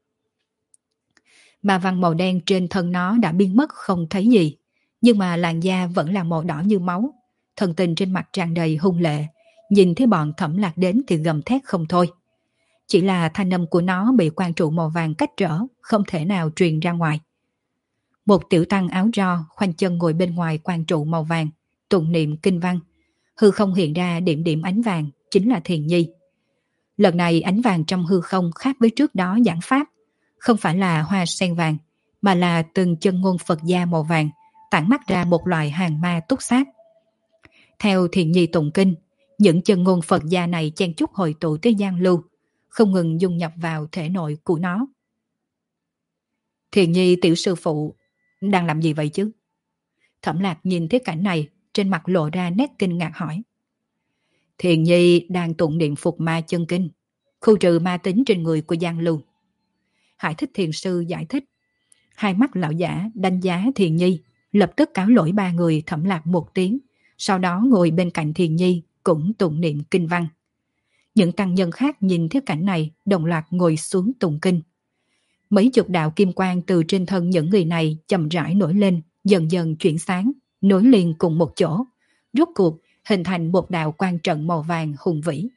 Ma văn màu đen trên thân nó đã biến mất không thấy gì, nhưng mà làn da vẫn là màu đỏ như máu. Thần tình trên mặt tràn đầy hung lệ, nhìn thấy bọn Thẩm Lạc đến thì gầm thét không thôi. Chỉ là thanh âm của nó bị quang trụ màu vàng cách trở, không thể nào truyền ra ngoài. Một tiểu tăng áo ro khoanh chân ngồi bên ngoài quang trụ màu vàng, tụng niệm kinh văn. Hư không hiện ra điểm điểm ánh vàng, chính là Thiền Nhi. Lần này ánh vàng trong hư không khác với trước đó giảng pháp, không phải là hoa sen vàng, mà là từng chân ngôn Phật gia màu vàng, tản mắt ra một loại hàng ma túc sát. Theo Thiền Nhi tụng kinh, những chân ngôn Phật gia này chen chúc hội tụ tới Giang Lưu, không ngừng dung nhập vào thể nội của nó. Thiền Nhi tiểu sư phụ, đang làm gì vậy chứ? Thẩm Lạc nhìn thấy cảnh này, trên mặt lộ ra nét kinh ngạc hỏi. Thiền Nhi đang tụng niệm Phục Ma chân kinh, khu trừ ma tính trên người của Giang Lưu. Hải Thích Thiền sư giải thích. Hai mắt lão giả đánh giá Thiền Nhi, lập tức cáo lỗi ba người Thẩm Lạc một tiếng, sau đó ngồi bên cạnh Thiền Nhi cũng tụng niệm kinh văn. Những tăng nhân khác nhìn thấy cảnh này đồng loạt ngồi xuống tụng kinh. Mấy chục đạo kim quang từ trên thân những người này chậm rãi nổi lên, dần dần chuyển sáng, nối liền cùng một chỗ, rốt cuộc hình thành một đạo quang trận màu vàng hùng vĩ.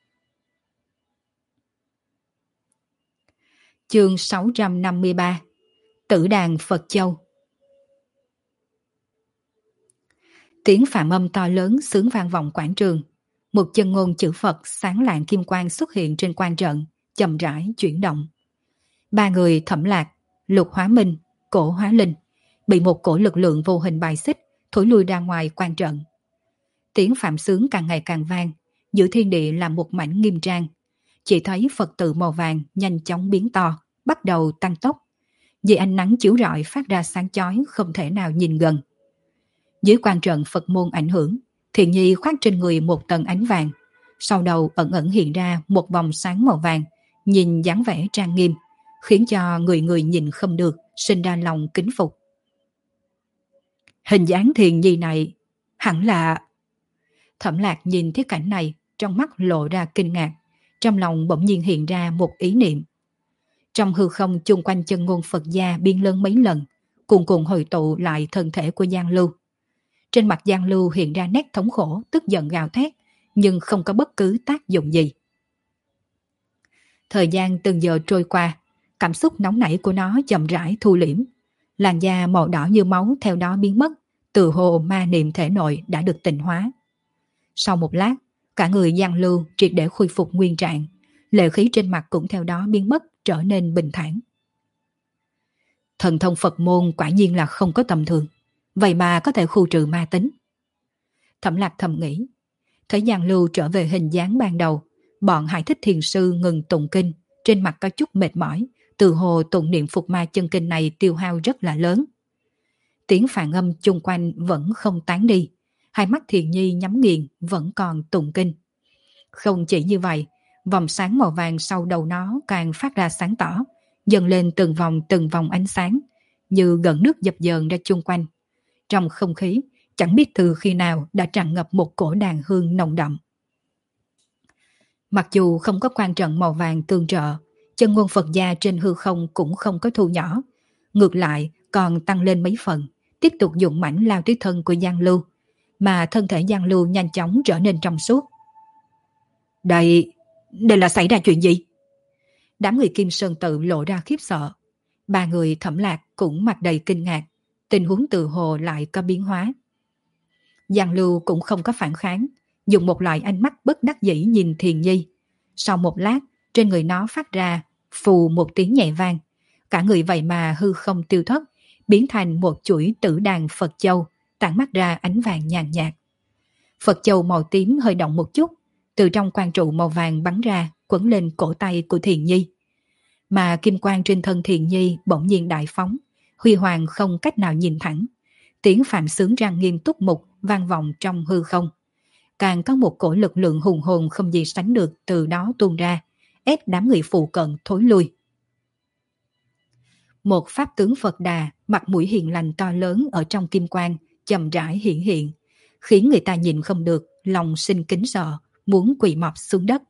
Chương 653 Tử đàn Phật Châu. Tiếng phạm âm to lớn xướng vang vọng quảng trường. Một chân ngôn chữ Phật sáng lạng kim quang xuất hiện trên quang trận, chậm rãi chuyển động. Ba người Thẩm Lạc, Lục Hóa Minh, Cổ Hóa Linh bị một cổ lực lượng vô hình bài xích, thổi lui ra ngoài quang trận. Tiếng phạm sướng càng ngày càng vang, giữa thiên địa là một mảnh nghiêm trang. Chỉ thấy Phật tự màu vàng nhanh chóng biến to, bắt đầu tăng tốc. Vì ánh nắng chiếu rọi phát ra sáng chói không thể nào nhìn gần. Dưới quang trận Phật môn ảnh hưởng, Thiền Nhi khoác trên người một tầng ánh vàng, sau đầu ẩn ẩn hiện ra một vòng sáng màu vàng, nhìn dáng vẻ trang nghiêm, khiến cho người người nhìn không được, sinh ra lòng kính phục. Hình dáng Thiền Nhi này hẳn là... Thẩm Lạc nhìn thấy cảnh này, trong mắt lộ ra kinh ngạc, trong lòng bỗng nhiên hiện ra một ý niệm. Trong hư không chung quanh chân ngôn Phật gia biên lớn mấy lần, cùng cùng hồi tụ lại thân thể của Giang Lưu. Trên mặt Giang Lưu hiện ra nét thống khổ, tức giận gào thét, nhưng không có bất cứ tác dụng gì. Thời gian từng giờ trôi qua, cảm xúc nóng nảy của nó chậm rãi thu liễm. Làn da màu đỏ như máu theo đó biến mất, từ hồ ma niệm thể nội đã được tịnh hóa. Sau một lát, cả người Giang Lưu triệt để khôi phục nguyên trạng, lệ khí trên mặt cũng theo đó biến mất, trở nên bình thản. Thần thông Phật môn quả nhiên là không có tầm thường, vậy mà có thể khu trừ ma tính. Thẩm Lạc thầm nghĩ. Thấy Giang Lưu trở về hình dáng ban đầu, bọn Hải Thích Thiền sư ngừng tụng kinh, trên mặt có chút mệt mỏi, từ hồ tụng niệm Phục Ma chân kinh này tiêu hao rất là lớn. Tiếng phản âm chung quanh vẫn không tán đi, hai mắt Thiền Nhi nhắm nghiền vẫn còn tụng kinh. Không chỉ như vậy, vòng sáng màu vàng sau đầu nó càng phát ra sáng tỏ, dần lên từng vòng ánh sáng, như gợn nước dập dờn ra chung quanh. Trong không khí, chẳng biết từ khi nào đã tràn ngập một cổ đàn hương nồng đậm. Mặc dù không có quan trận màu vàng tương trợ, chân ngôn Phật gia trên hư không cũng không có thu nhỏ, ngược lại còn tăng lên mấy phần, tiếp tục dụng mãnh lao tới thân của Giang Lưu, mà thân thể Giang Lưu nhanh chóng trở nên trong suốt. Đây là xảy ra chuyện gì? Đám người Kim Sơn Tự lộ ra khiếp sợ. Ba người Thẩm Lạc cũng mặt đầy kinh ngạc, tình huống tự hồ lại có biến hóa. Giang Lưu cũng không có phản kháng, dùng một loại ánh mắt bất đắc dĩ nhìn Thiền Nhi. Sau một lát, trên người nó phát ra phù một tiếng nhẹ vang, cả người vậy mà hư không tiêu thất, biến thành một chuỗi tử đàn Phật châu, tản mắt ra ánh vàng nhàn nhạt. Phật châu màu tím hơi động một chút, từ trong quang trụ màu vàng bắn ra, quấn lên cổ tay của Thiền Nhi. Mà kim quang trên thân Thiền Nhi bỗng nhiên đại phóng, huy hoàng không cách nào nhìn thẳng. Tiếng phạm sướng răng nghiêm túc mục vang vọng trong hư không. Càng có một cổ lực lượng hùng hồn không gì sánh được từ đó tuôn ra, ép đám người phụ cận thối lui. Một pháp tướng Phật Đà, mặt mũi hiền lành to lớn ở trong kim quang, chậm rãi hiện hiện, khiến người ta nhìn không được, lòng sinh kính sợ, muốn quỳ mọp xuống đất.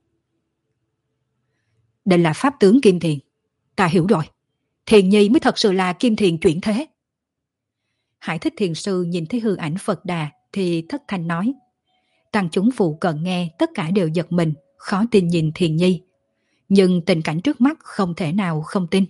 Đây là pháp tướng Kim Thiền. Ta hiểu rồi. Thiền Nhi mới thật sự là Kim Thiền chuyển thế. Hải Thích Thiền Sư nhìn thấy hư ảnh Phật Đà thì thất thanh nói. Tăng chúng phụ cận nghe tất cả đều giật mình, khó tin nhìn Thiền Nhi. Nhưng tình cảnh trước mắt không thể nào không tin.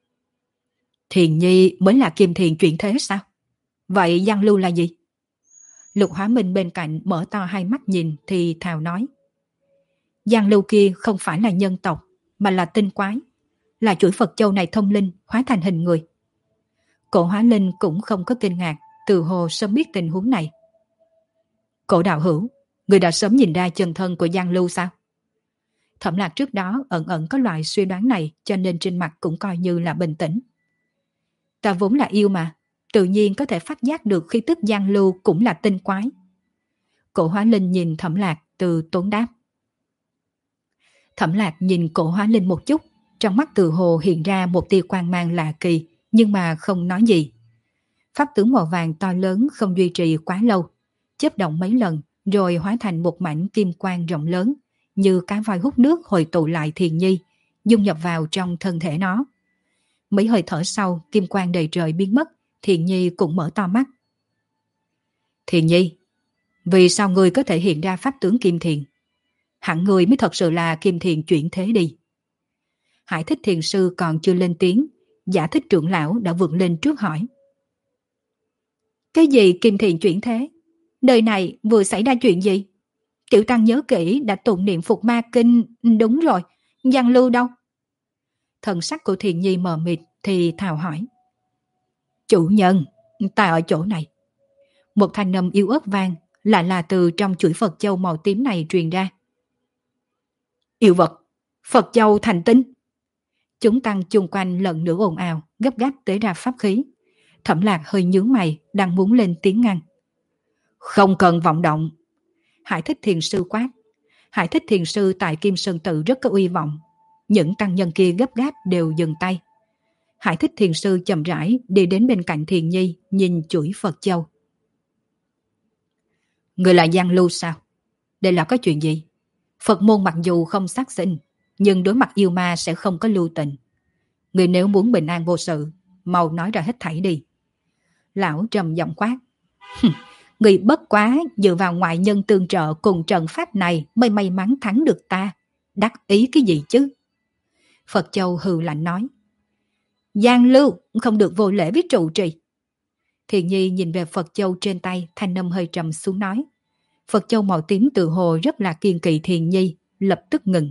Thiền Nhi mới là Kim Thiền chuyển thế sao? Vậy Giang Lưu là gì? Lục Hóa Minh bên cạnh mở to hai mắt nhìn thì thào nói. Giang Lưu kia không phải là nhân tộc, mà là tinh quái. Là chuỗi Phật châu này thông linh, hóa thành hình người. Cổ Hóa Linh cũng không có kinh ngạc, từ hồ sớm biết tình huống này. Cổ đạo hữu, người đã sớm nhìn ra chân thân của Giang Lưu sao? Thẩm Lạc trước đó ẩn ẩn có loại suy đoán này, cho nên trên mặt cũng coi như là bình tĩnh. Ta vốn là yêu mà, tự nhiên có thể phát giác được khí tức Giang Lưu cũng là tinh quái. Cổ Hóa Linh nhìn Thẩm Lạc từ tốn đáp. Thẩm Lạc nhìn Cổ Hóa Linh một chút, trong mắt từ hồ hiện ra một tia quang mang lạ kỳ, nhưng mà không nói gì. Pháp tướng màu vàng to lớn không duy trì quá lâu, chớp động mấy lần rồi hóa thành một mảnh kim quang rộng lớn, như cá voi hút nước hồi tụ lại Thiền Nhi, dung nhập vào trong thân thể nó. Mấy hơi thở sau, kim quang đầy trời biến mất, Thiền Nhi cũng mở to mắt. Thiền Nhi, vì sao ngươi có thể hiện ra pháp tướng Kim Thiền? Hẳn ngươi mới thật sự là Kim Thiền chuyển thế đi. Hải Thích Thiền Sư còn chưa lên tiếng, Giả Thích trưởng lão đã vượt lên trước hỏi. Cái gì Kim Thiền chuyển thế? Đời này vừa xảy ra chuyện gì? Tiểu tăng nhớ kỹ đã tụng niệm Phục Ma Kinh. Đúng rồi, Giang Lưu đâu? Thần sắc của Thiền Nhi mờ mịt thì thào hỏi. Chủ nhân, ta ở chỗ này. Một thanh âm yếu ớt vang, lại là từ trong chuỗi Phật châu màu tím này truyền ra. Yêu vật, Phật châu thành tinh. Chúng tăng chung quanh lần nữa ồn ào, gấp gáp tế ra pháp khí. Thẩm Lạc hơi nhướng mày, đang muốn lên tiếng ngăn. Không cần vọng động. Hải Thích Thiền Sư quát. Hải Thích Thiền Sư tại Kim Sơn Tự rất có uy vọng. Những tăng nhân kia gấp gáp đều dừng tay. Hải Thích Thiền Sư chậm rãi đi đến bên cạnh Thiền Nhi, nhìn chuỗi Phật châu. Người là Giang Lưu sao? Đây là có chuyện gì? Phật môn mặc dù không sát sinh, nhưng đối mặt yêu ma sẽ không có lưu tình. Người nếu muốn bình an vô sự, mau nói ra hết thảy đi. Lão trầm giọng quát. Người bất quá dựa vào ngoại nhân tương trợ cùng trận pháp này mới may mắn thắng được ta. Đắc ý cái gì chứ? Phật châu hừ lạnh nói. Giang Lưu không được vô lễ với trụ trì. Thiền Nhi nhìn về Phật châu trên tay, thanh âm hơi trầm xuống nói. Phật châu màu tím tự hồ rất là kiên kỵ Thiền Nhi, lập tức ngừng.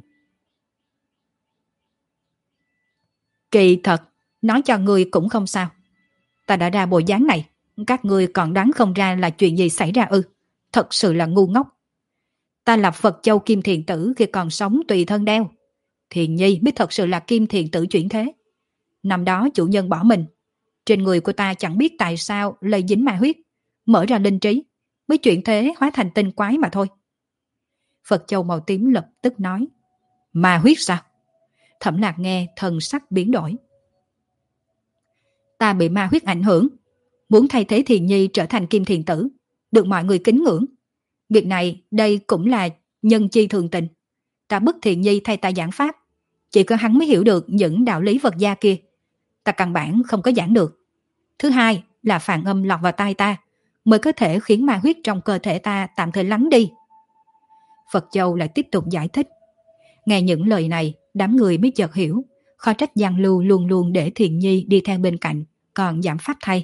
Kỳ thật, nói cho ngươi cũng không sao. Ta đã ra bộ dáng này, các ngươi còn đoán không ra là chuyện gì xảy ra ư? Thật sự là ngu ngốc. Ta là Phật châu Kim Thiền Tử khi còn sống tùy thân đeo. Thiền Nhi mới thật sự là Kim Thiền Tử chuyển thế. Năm đó chủ nhân bỏ mình. Trên người của ta chẳng biết tại sao lây dính ma huyết, mở ra linh trí, mới chuyển thế hóa thành tinh quái mà thôi. Phật châu màu tím lập tức nói. Ma huyết sao? Thẩm Lạc nghe thần sắc biến đổi. Ta bị ma huyết ảnh hưởng, muốn thay thế Thiền Nhi trở thành Kim Thiền Tử, được mọi người kính ngưỡng. Việc này đây cũng là nhân chi thường tình. Ta bức Thiện Nhi thay ta giảng pháp, chỉ có hắn mới hiểu được những đạo lý Phật gia kia. Ta căn bản không có giảng được. Thứ hai là phản âm lọt vào tai ta, mới có thể khiến ma huyết trong cơ thể ta tạm thời lắng đi. Phật Châu lại tiếp tục giải thích. Nghe những lời này, đám người mới chợt hiểu, khó trách Giang Lưu luôn luôn để Thiện Nhi đi theo bên cạnh, còn giảm pháp thay.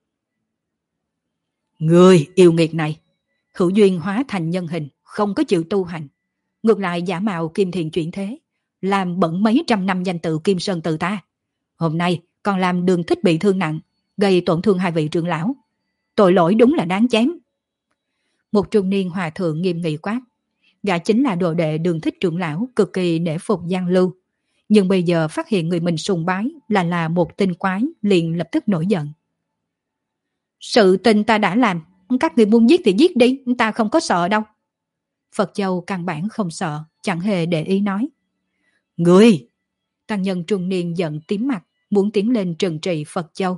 Người yêu nghiệt này, hữu duyên hóa thành nhân hình, không có chịu tu hành, ngược lại giả mạo Kim Thiền chuyển thế, làm bẩn mấy trăm năm danh tự Kim Sơn từ ta. Hôm nay còn làm Đường Thích bị thương nặng, gây tổn thương hai vị trưởng lão. Tội lỗi đúng là đáng chém. Một trung niên hòa thượng nghiêm nghị quát. Gã chính là đồ đệ Đường Thích trưởng lão, cực kỳ nể phục Giang Lưu. Nhưng bây giờ phát hiện người mình sùng bái là một tinh quái, liền lập tức nổi giận. Sự tình ta đã làm, các người muốn giết thì giết đi, ta không có sợ đâu. Phật Châu căn bản không sợ, chẳng hề để ý nói. Người! Tăng nhân trung niên giận tím mặt, muốn tiến lên trừng trị Phật Châu.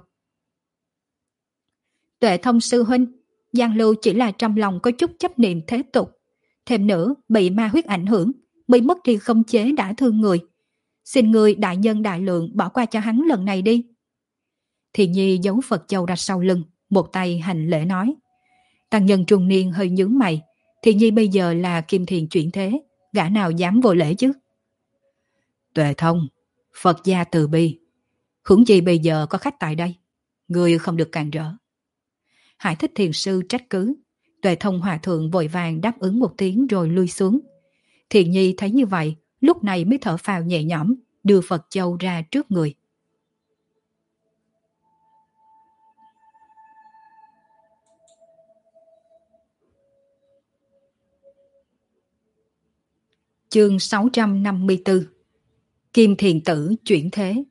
Tuệ Thông sư huynh, Giang Lưu chỉ là trong lòng có chút chấp niệm thế tục. Thêm nữa, bị ma huyết ảnh hưởng, mới mất đi không chế đã thương người. Xin người đại nhân đại lượng bỏ qua cho hắn lần này đi. Thì Nhi giấu Phật Châu ra sau lưng, một tay hành lễ nói. Tăng nhân trung niên hơi nhướng mày. Thì Nhi bây giờ là Kim Thiền chuyển thế, gã nào dám vô lễ chứ? Tuệ Thông, Phật gia từ bi. Huống chi bây giờ có khách tại đây, người không được cản rỡ. Hải Thích Thiền sư trách cứ. Tuệ Thông hòa thượng vội vàng đáp ứng một tiếng rồi lui xuống. Thiền Nhi thấy như vậy, lúc này mới thở phào nhẹ nhõm, đưa Phật Châu ra trước người. Chương 654. Kim Thiền tử chuyển thế.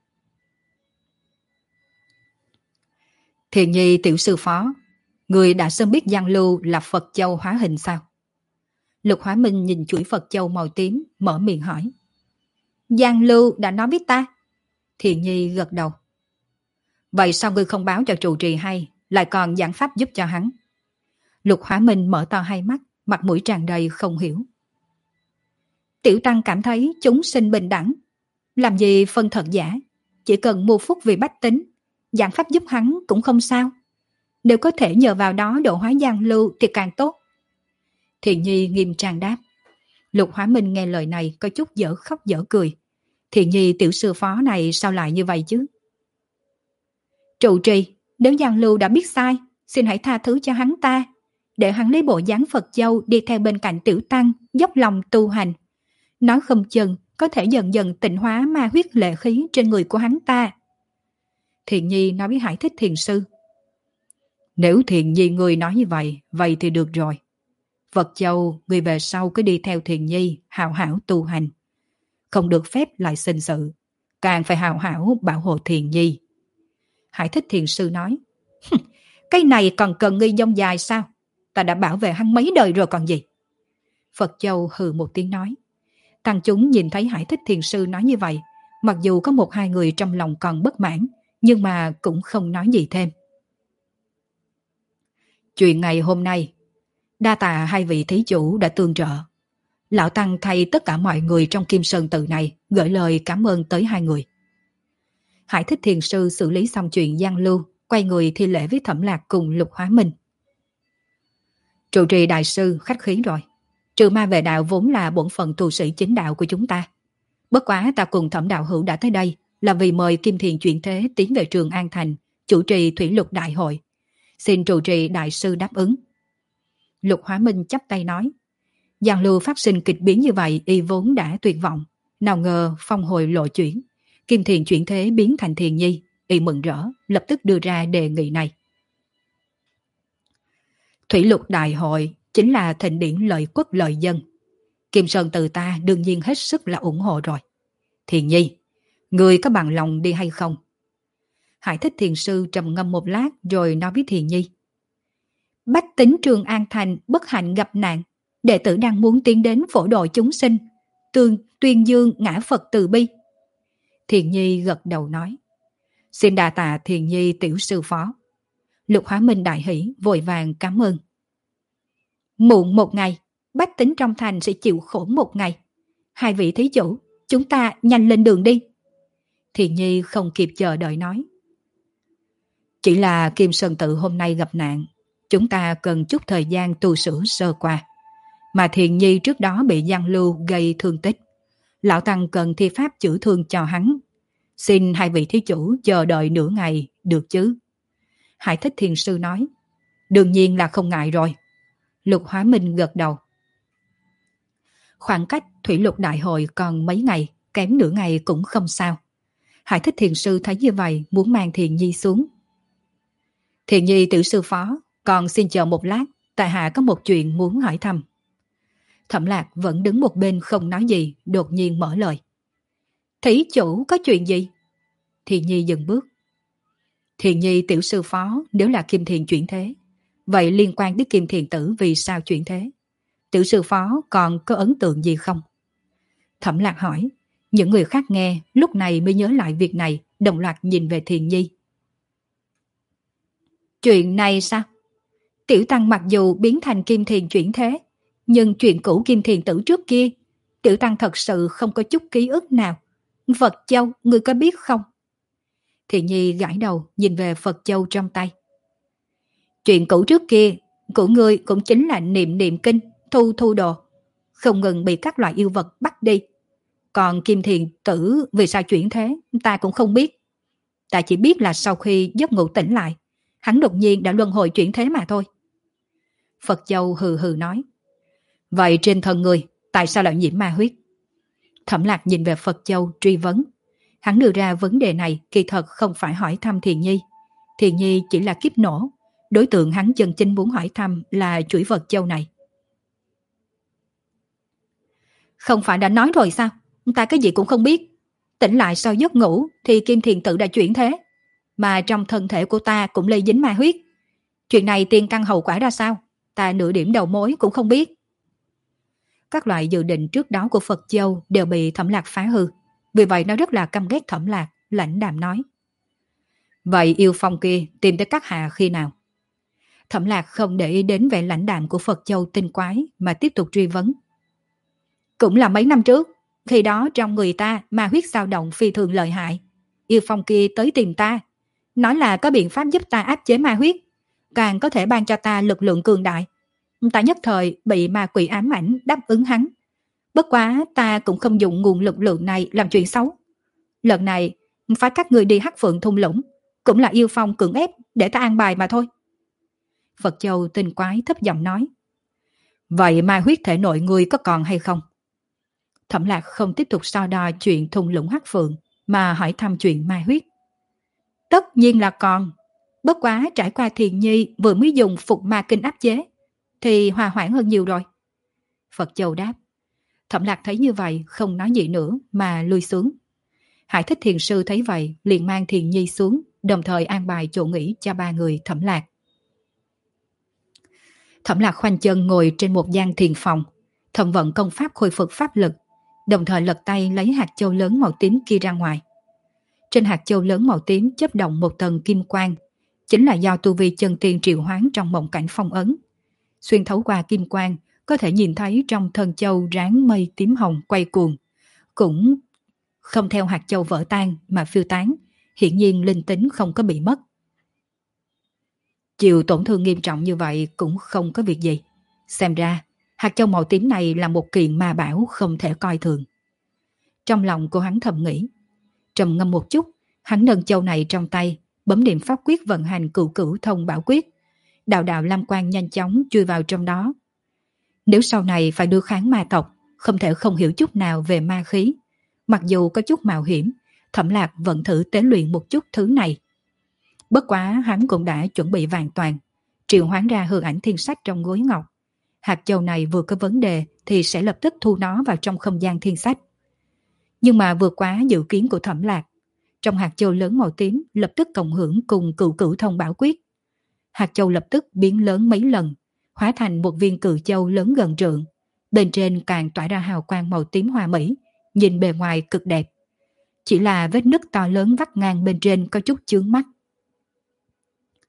Thiền Nhi tiểu sư phó, người đã sớm biết Giang Lưu là Phật Châu hóa hình sao? Lục Hóa Minh nhìn chuỗi Phật Châu màu tím, mở miệng hỏi. Giang Lưu đã nói biết ta. Thiền Nhi gật đầu. Vậy sao ngươi không báo cho trụ trì hay, lại còn giảng pháp giúp cho hắn? Lục Hóa Minh mở to hai mắt, mặt mũi tràn đầy không hiểu. Tiểu tăng cảm thấy chúng sinh bình đẳng, làm gì phân thật giả, chỉ cần mua phúc vì bách tính, giảng pháp giúp hắn cũng không sao. Nếu có thể nhờ vào đó độ hóa Giang Lưu thì càng tốt. Thiện Nhi nghiêm trang đáp. Lục Hóa Minh nghe lời này có chút dở khóc dở cười. Thiện Nhi tiểu sư phó này sao lại như vậy chứ? Trụ trì, nếu Giang Lưu đã biết sai, xin hãy tha thứ cho hắn ta, để hắn lấy bộ dáng Phật Châu đi theo bên cạnh tiểu tăng, dốc lòng tu hành. Nói không chừng có thể dần dần tịnh hóa ma huyết lệ khí trên người của hắn ta. Thiện Nhi nói với Hải Thích Thiền sư. Nếu Thiện Nhi người nói như vậy, vậy thì được rồi. Phật Châu, người về sau cứ đi theo Thiện Nhi, hào hảo tu hành. Không được phép lại sinh sự, càng phải hào hảo bảo hộ Thiện Nhi. Hải Thích Thiền sư nói. Cái này còn cần nghi dông dài sao? Ta đã bảo vệ hắn mấy đời rồi còn gì? Phật Châu hừ một tiếng nói. Tăng chúng nhìn thấy Hải Thích Thiền sư nói như vậy, mặc dù có một hai người trong lòng còn bất mãn, nhưng mà cũng không nói gì thêm. Chuyện ngày hôm nay, đa tạ hai vị thí chủ đã tương trợ. Lão Tăng thay tất cả mọi người trong Kim Sơn Tự này gửi lời cảm ơn tới hai người. Hải Thích Thiền sư xử lý xong chuyện Giang Lưu, quay người thi lễ với Thẩm Lạc cùng Lục Hóa Minh. Trụ trì đại sư khách khí rồi. Trừ ma về đạo vốn là bổn phận tu sĩ chính đạo của chúng ta. Bất quá ta cùng Thẩm đạo hữu đã tới đây là vì mời Kim Thiền chuyển thế tiến về Trường An Thành, chủ trì thủy lục đại hội. Xin trụ trì đại sư đáp ứng. Lục Hóa Minh chắp tay nói. Giang Lưu phát sinh kịch biến như vậy y vốn đã tuyệt vọng. Nào ngờ phong hồi lộ chuyển. Kim Thiền chuyển thế biến thành Thiền Nhi. Y mừng rỡ, lập tức đưa ra đề nghị này. Thủy lục đại hội chính là thịnh điển lợi quốc lợi dân. Kim Sơn từ ta đương nhiên hết sức là ủng hộ rồi. Thiền Nhi, người có bằng lòng đi hay không? Hải Thích Thiền sư trầm ngâm một lát rồi nói với Thiền Nhi. Bách tính Trường An Thành bất hạnh gặp nạn, đệ tử đang muốn tiến đến phổ độ chúng sinh, tuyên dương ngã Phật từ bi. Thiền Nhi gật đầu nói. Xin đà tạ Thiền Nhi tiểu sư phó. Lục Hóa Minh đại hỉ, vội vàng cảm ơn. Muộn một ngày, bách tính trong thành sẽ chịu khổ một ngày. Hai vị thí chủ, chúng ta nhanh lên đường đi. Thiền Nhi không kịp chờ đợi nói. Chỉ là Kim Sơn Tự hôm nay gặp nạn, chúng ta cần chút thời gian tu sửa sơ qua. Mà Thiền Nhi trước đó bị Giang Lưu gây thương tích. Lão Tăng cần thi pháp chữa thương cho hắn. Xin hai vị thí chủ chờ đợi nửa ngày, được chứ? Hải Thích Thiền Sư nói. Đương nhiên là không ngại rồi. Lục Hóa Minh gật đầu. Khoảng cách Thủy Lục Đại hội còn mấy ngày, kém nửa ngày cũng không sao. Hải Thích Thiền Sư thấy như vậy muốn mang Thiền Nhi xuống. Thiền Nhi tiểu sư phó, còn xin chờ một lát, tại hạ có một chuyện muốn hỏi thăm. Thẩm Lạc vẫn đứng một bên không nói gì, đột nhiên mở lời. Thí chủ có chuyện gì? Thiền Nhi dừng bước. Thiền Nhi tiểu sư phó nếu là Kim Thiền chuyển thế, vậy liên quan đến Kim Thiền tử vì sao chuyển thế? Tiểu sư phó còn có ấn tượng gì không? Thẩm Lạc hỏi. Những người khác nghe lúc này mới nhớ lại việc này, đồng loạt nhìn về Thiền Nhi. Chuyện này sao? Tiểu tăng mặc dù biến thành Kim Thiền chuyển thế, nhưng chuyện cũ Kim Thiền tử trước kia, tiểu tăng thật sự không có chút ký ức nào. Phật châu, ngươi có biết không? Thiền Nhi gãi đầu nhìn về Phật châu trong tay. Chuyện cũ trước kia của ngươi cũng chính là niệm niệm kinh, thu thu đồ, không ngừng bị các loại yêu vật bắt đi. Còn Kim Thiền tử vì sao chuyển thế, ta cũng không biết. Ta chỉ biết là sau khi giấc ngủ tỉnh lại, hắn đột nhiên đã luân hồi chuyển thế mà thôi. Phật châu hừ hừ nói. Vậy trên thân người, tại sao lại nhiễm ma huyết? Thẩm Lạc nhìn về Phật châu truy vấn. Hắn đưa ra vấn đề này kỳ thật không phải hỏi thăm Thiền Nhi. Thiền Nhi chỉ là kiếp nổ. Đối tượng hắn chân chính muốn hỏi thăm là chuỗi Phật châu này. Không phải đã nói rồi sao? Ta cái gì cũng không biết. Tỉnh lại sau giấc ngủ thì Kim Thiền tự đã chuyển thế. Mà trong thân thể của ta cũng lây dính ma huyết. Chuyện này tiền căn hậu quả ra sao? Ta nửa điểm đầu mối cũng không biết. Các loại dự định trước đó của Phật châu đều bị Thẩm Lạc phá hư. Vì vậy nó rất là căm ghét Thẩm Lạc, lãnh đạm nói. Vậy yêu phong kia tìm tới các hạ khi nào? Thẩm Lạc không để ý đến vẻ lãnh đạm của Phật châu tinh quái mà tiếp tục truy vấn. Cũng là mấy năm trước, khi đó trong người ta ma huyết dao động phi thường lợi hại. Yêu phong kia tới tìm ta, nói là có biện pháp giúp ta áp chế ma huyết, càng có thể ban cho ta lực lượng cường đại. Ta nhất thời bị ma quỷ ám ảnh đáp ứng hắn. Bất quá ta cũng không dùng nguồn lực lượng này làm chuyện xấu. Lần này phải các người đi Hắc Phượng thung lũng, cũng là yêu phong cưỡng ép để ta an bài mà thôi. Phật châu tinh quái thấp giọng nói. Vậy ma huyết thể nội ngươi có còn hay không? Thẩm Lạc không tiếp tục so đo chuyện thung lũng Hắc Phượng mà hỏi thăm chuyện ma huyết. Tất nhiên là còn. Bất quá trải qua Thiền Nhi vừa mới dùng phục ma kinh áp chế thì hòa hoãn hơn nhiều rồi. Phật châu đáp. Thẩm Lạc thấy như vậy không nói gì nữa mà lui xuống. Hải Thích Thiền Sư thấy vậy liền mang Thiền Nhi xuống, đồng thời an bài chỗ nghỉ cho ba người Thẩm Lạc. Thẩm Lạc khoanh chân ngồi trên một gian thiền phòng, thẩm vận công pháp khôi phục pháp lực, đồng thời lật tay lấy hạt châu lớn màu tím kia ra ngoài. Trên hạt châu lớn màu tím chớp động một tầng kim quang, chính là do tu vi chân tiên triệu hoán trong mộng cảnh phong ấn. Xuyên thấu qua kim quang, có thể nhìn thấy trong thân châu ráng mây tím hồng quay cuồng, cũng không theo hạt châu vỡ tan mà phiêu tán, hiển nhiên linh tính không có bị mất. Chịu tổn thương nghiêm trọng như vậy cũng không có việc gì. Xem ra, hạt châu màu tím này là một kiện ma bảo không thể coi thường. Trong lòng của hắn thầm nghĩ. Trầm ngâm một chút, hắn nâng châu này trong tay, bấm niệm pháp quyết vận hành cửu cửu thông bảo quyết. Đạo đạo lam quang nhanh chóng chui vào trong đó. Nếu sau này phải đưa kháng ma tộc, không thể không hiểu chút nào về ma khí. Mặc dù có chút mạo hiểm, Thẩm Lạc vẫn thử tế luyện một chút thứ này. Bất quá hắn cũng đã chuẩn bị vàng toàn, triệu hoán ra hư ảnh thiên sách trong gối ngọc. Hạt châu này vừa có vấn đề thì sẽ lập tức thu nó vào trong không gian thiên sách. Nhưng mà vượt quá dự kiến của Thẩm Lạc, trong hạt châu lớn màu tím lập tức cộng hưởng cùng cửu cửu thông bảo quyết. Hạt châu lập tức biến lớn mấy lần, hóa thành một viên cự châu lớn gần trượng. Bên trên càng tỏa ra hào quang màu tím hoa mỹ, nhìn bề ngoài cực đẹp. Chỉ là vết nứt to lớn vắt ngang bên trên có chút chướng mắt.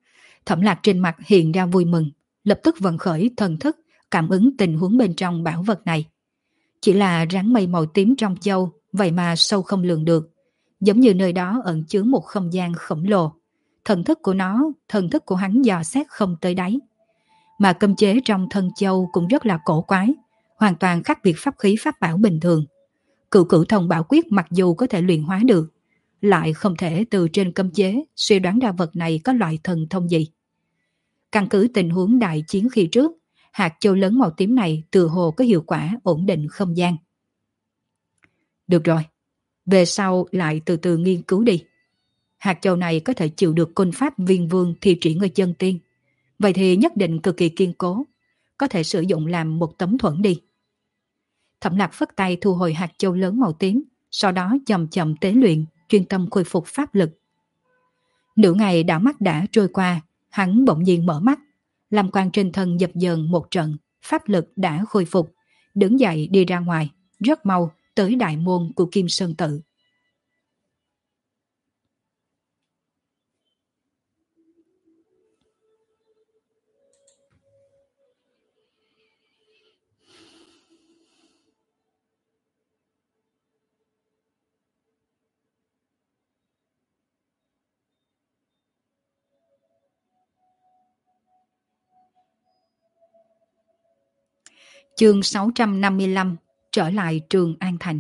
Thẩm Lạc trên mặt hiện ra vui mừng, lập tức vận khởi thần thức, cảm ứng tình huống bên trong bảo vật này. Chỉ là rắn mây màu tím trong châu, vậy mà sâu không lường được, giống như nơi đó ẩn chứa một không gian khổng lồ. Thần thức của hắn dò xét không tới đáy. Mà cấm chế trong thân châu cũng rất là cổ quái, hoàn toàn khác biệt pháp khí pháp bảo bình thường. Cửu cửu thông bảo quyết mặc dù có thể luyện hóa được, lại không thể từ trên cấm chế suy đoán ra vật này có loại thần thông gì. Căn cứ tình huống đại chiến khi trước, hạt châu lớn màu tím này từ hồ có hiệu quả ổn định không gian. Được rồi, về sau lại từ từ nghiên cứu đi. Hạt châu này có thể chịu được côn pháp viên vương thi triển ở chân tiên. Vậy thì nhất định cực kỳ kiên cố, có thể sử dụng làm một tấm thuẫn đi. Thẩm Lạc phất tay thu hồi hạt châu lớn màu tím, sau đó chậm chậm tế luyện, chuyên tâm khôi phục pháp lực. Nửa ngày đảo mắt đã trôi qua, hắn bỗng nhiên mở mắt, lam quang trên thân dập dờn một trận, pháp lực đã khôi phục, đứng dậy đi ra ngoài, rất mau tới đại môn của Kim Sơn Tự. Chương 655, trở lại Trường An Thành.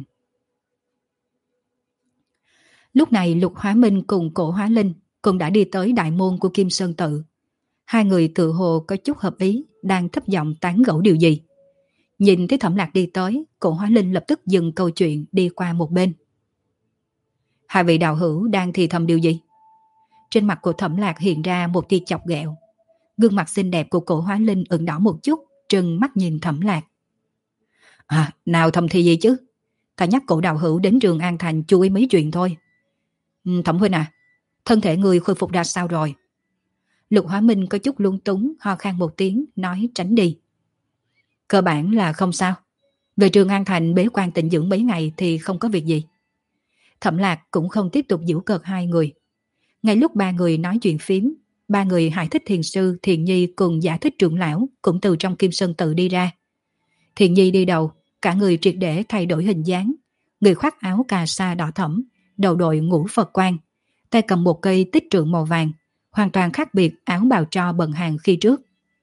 Lúc này Lục Hóa Minh cùng Cổ Hóa Linh cũng đã đi tới đại môn của Kim Sơn Tự. Hai người tự hồ có chút hợp ý, đang thấp giọng tán gẫu điều gì. Nhìn thấy Thẩm Lạc đi tới, Cổ Hóa Linh lập tức dừng câu chuyện đi qua một bên. Hai vị đạo hữu đang thì thầm điều gì? Trên mặt của Thẩm Lạc hiện ra một tia chọc ghẹo. Gương mặt xinh đẹp của Cổ Hóa Linh ửng đỏ một chút, trừng mắt nhìn Thẩm Lạc. Nào thầm thì gì chứ? Ta nhắc Cổ đạo hữu đến Trường An Thành chú ý mấy chuyện thôi. Thẩm huynh à, thân thể người khôi phục ra sao rồi? Lục Hóa Minh có chút lung túng, ho khan một tiếng, nói tránh đi. Cơ bản là không sao. Về Trường An Thành bế quan tịnh dưỡng mấy ngày thì không có việc gì. Thẩm Lạc cũng không tiếp tục giễu cợt hai người. Ngay lúc ba người nói chuyện phím, ba người Hải Thích Thiền Sư, Thiền Nhi cùng Giả Thích Trưởng Lão cũng từ trong Kim Sơn Tự đi ra. Thiền Nhi đi đầu, cả người triệt để thay đổi hình dáng. Người khoác áo cà sa đỏ thẫm, đầu đội ngũ Phật quan, tay cầm một cây tích trượng màu vàng, hoàn toàn khác biệt áo bào tro bận hàng khi trước.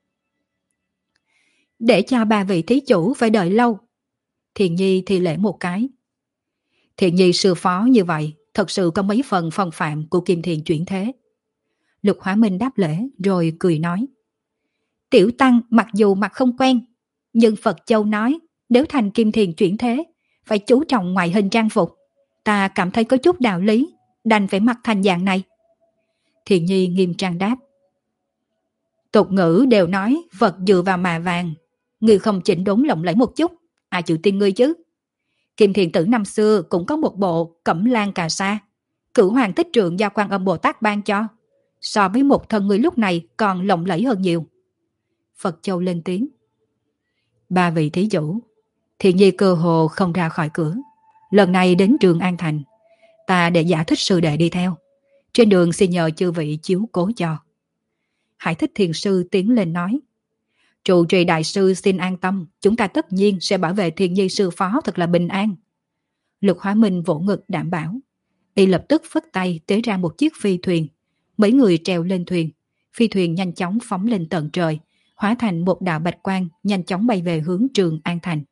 Để cho ba vị thí chủ phải đợi lâu. Thiền Nhi thì lễ một cái. Thiền Nhi sư phó như vậy, thật sự có mấy phần phong phạm của Kim Thiền chuyển thế. Lục Hóa Minh đáp lễ rồi cười nói. Tiểu tăng mặc dù mặt không quen, nhưng Phật Châu nói nếu thành Kim Thiền chuyển thế, phải chú trọng ngoại hình trang phục. Ta cảm thấy có chút đạo lý, đành phải mặc thành dạng này. Thiền Nhi nghiêm trang đáp. Tục ngữ đều nói Phật dựa vào mạ vàng, ngươi không chỉnh đốn lộng lẫy một chút, ai chịu tin ngươi chứ? Kim Thiền Tử năm xưa cũng có một bộ cẩm lan cà sa, Cửu Hoàng Tích Trượng do Quan Âm Bồ Tát ban cho, so với một thân ngươi lúc này còn lộng lẫy hơn nhiều. Phật Châu lên tiếng. Ba vị thí chủ, Thiền Nhi cơ hồ không ra khỏi cửa. Lần này đến Trường An Thành, ta để Giả Thích sư đệ đi theo. Trên đường xin nhờ chư vị chiếu cố cho. Hải Thích Thiền Sư tiến lên nói. Trụ trì đại sư xin an tâm, chúng ta tất nhiên sẽ bảo vệ Thiền Nhi sư phó thật là bình an. Lục Hóa Minh vỗ ngực đảm bảo. Y lập tức phất tay tế ra một chiếc phi thuyền. Mấy người trèo lên thuyền. Phi thuyền nhanh chóng phóng lên tận trời, hóa thành một đạo bạch quang nhanh chóng bay về hướng Trường An Thành.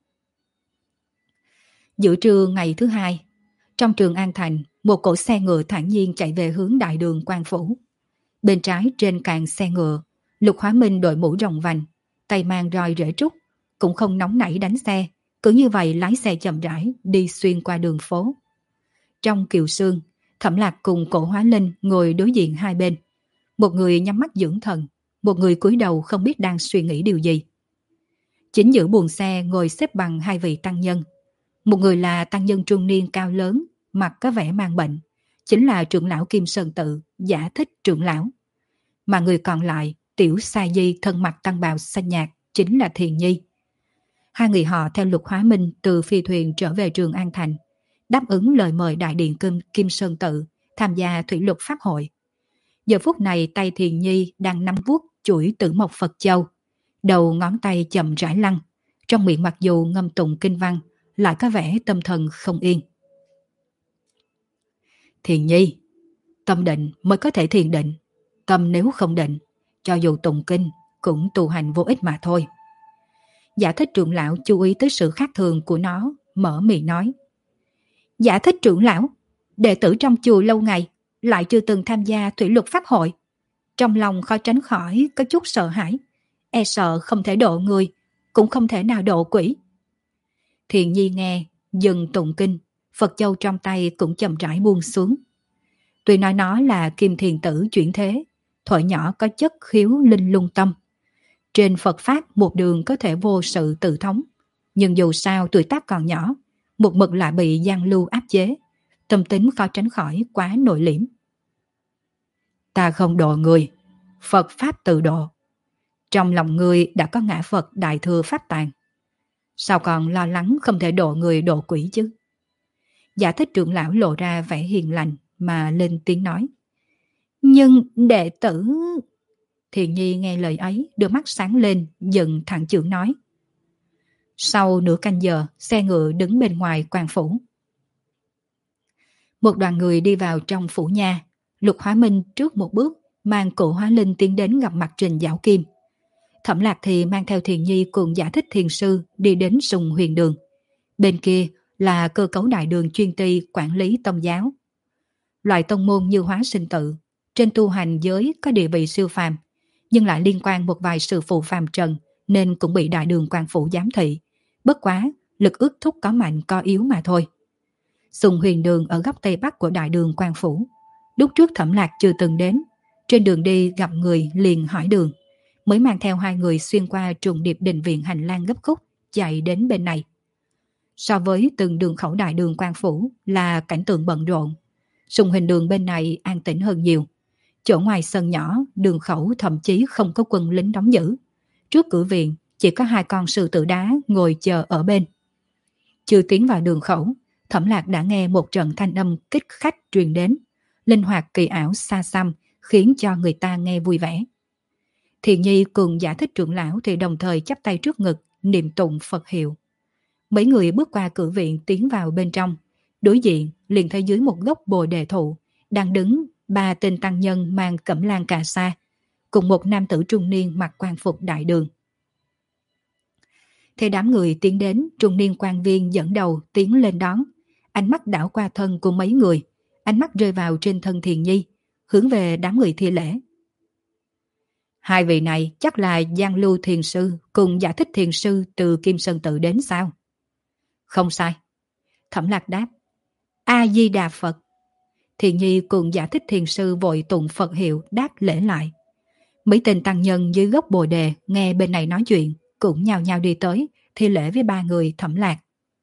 Giữa trưa ngày thứ hai, trong Trường An Thành, một cỗ xe ngựa thản nhiên chạy về hướng đại đường Quan Phủ. Bên trái trên càng xe ngựa, Lục Hóa Minh đội mũ rồng vành, tay mang roi rễ trúc, cũng không nóng nảy đánh xe, cứ như vậy lái xe chậm rãi đi xuyên qua đường phố. Trong kiều sương, Thẩm Lạc cùng Cổ Hóa Linh ngồi đối diện hai bên. Một người nhắm mắt dưỡng thần, một người cúi đầu không biết đang suy nghĩ điều gì. Chính giữa buồng xe ngồi xếp bằng hai vị tăng nhân. Một người là tăng nhân trung niên cao lớn, mặt có vẻ mang bệnh, chính là trưởng lão Kim Sơn Tự, Giả Thích trưởng lão. Mà người còn lại, tiểu sa di thân mặc tăng bào xanh nhạt, chính là Thiền Nhi. Hai người họ theo Lục Hóa Minh từ phi thuyền trở về Trường An Thành, đáp ứng lời mời đại điện Kim Sơn Tự tham gia thủy luật pháp hội. Giờ phút này tay Thiền Nhi đang nắm vuốt chuỗi Tử Mộc Phật Châu, đầu ngón tay chậm rãi lăn, trong miệng mặc dù ngâm tụng kinh văn, lại có vẻ tâm thần không yên. Thiền Nhi, tâm định mới có thể thiền định, tâm nếu không định, cho dù tụng kinh cũng tu hành vô ích mà thôi. Giả Thích trưởng lão chú ý tới sự khác thường của nó, mở miệng nói. Giả Thích trưởng lão, đệ tử trong chùa lâu ngày, lại chưa từng tham gia thủy luật pháp hội. Trong lòng khó tránh khỏi có chút sợ hãi, e sợ không thể độ người, cũng không thể nào độ quỷ. Thiền Nhi nghe, dừng tụng kinh, Phật Châu trong tay cũng chậm rãi buông xuống. Tuy nói nó là kim thiền tử chuyển thế, thuở nhỏ có chất khiếu linh lung tâm. Trên Phật Pháp một đường có thể vô sự tự thống, nhưng dù sao tuổi tác còn nhỏ, một mực lại bị gian lưu áp chế, tâm tính khó tránh khỏi quá nội liễm. Ta không độ người, Phật Pháp tự độ. Trong lòng ngươi đã có ngã Phật Đại Thừa Pháp Tạng, sao còn lo lắng không thể độ người độ quỷ chứ? Giả Thích trưởng lão lộ ra vẻ hiền lành mà lên tiếng nói. Nhưng đệ tử... Thiền Nhi nghe lời ấy, đôi mắt sáng lên, dừng thẳng chưởng nói. Sau nửa canh giờ, xe ngựa đứng bên ngoài quan phủ. Một đoàn người đi vào trong phủ nha. Lục Hóa Minh trước một bước, mang Cụ Hóa Linh tiến đến gặp mặt Trình Giảo Kim. Thẩm Lạc thì mang theo Thiền Nhi cùng Giả Thích thiền sư đi đến Sùng Huyền Đường. Bên kia là cơ cấu đại đường chuyên ty quản lý tông giáo. Loại tông môn như Hóa Sinh Tự, trên tu hành giới có địa vị siêu phàm, nhưng lại liên quan một vài sự phụ phàm trần, nên cũng bị đại đường quan phủ giám thị. Bất quá, lực ước thúc có mạnh có yếu mà thôi. Sùng Huyền Đường ở góc tây bắc của đại đường quan phủ. Lúc trước Thẩm Lạc chưa từng đến, trên đường đi gặp người liền hỏi đường, mới mang theo hai người xuyên qua trùng điệp đình viện hành lang gấp khúc, chạy đến bên này. So với từng đường khẩu đại đường quan phủ là cảnh tượng bận rộn, Sùng Huyền Đường bên này an tĩnh hơn nhiều. Chỗ ngoài sân nhỏ, đường khẩu thậm chí không có quân lính đóng giữ. Trước cửa viện chỉ có hai con sư tử đá ngồi chờ ở bên. Chưa tiến vào đường khẩu, Thẩm Lạc đã nghe một trận thanh âm kích khách truyền đến, linh hoạt kỳ ảo xa xăm, khiến cho người ta nghe vui vẻ. Thiền Nhi cùng Giả Thích trưởng lão thì đồng thời chắp tay trước ngực, niệm tụng Phật hiệu. Mấy người bước qua cửa viện tiến vào bên trong, đối diện liền thấy dưới một gốc bồ đề thụ đang đứng ba tên tăng nhân mang cẩm lan cà sa, cùng một nam tử trung niên mặc quan phục đại đường. Thế đám người tiến đến, trung niên quan viên dẫn đầu tiến lên đón, ánh mắt đảo qua thân của mấy người, ánh mắt rơi vào trên thân Thiền Nhi, hướng về đám người thi lễ. Hai vị này chắc là Giang Lưu Thiền Sư cùng Giả Thích Thiền Sư từ Kim Sơn Tự đến sao? Không sai. Thẩm Lạc đáp. A-di-đà Phật. Thiền Nhi cùng Giả Thích Thiền Sư vội tụng Phật hiệu đáp lễ lại. Mấy tên tăng nhân dưới gốc bồ đề nghe bên này nói chuyện, cũng nhao nhao đi tới, thi lễ với ba người Thẩm Lạc.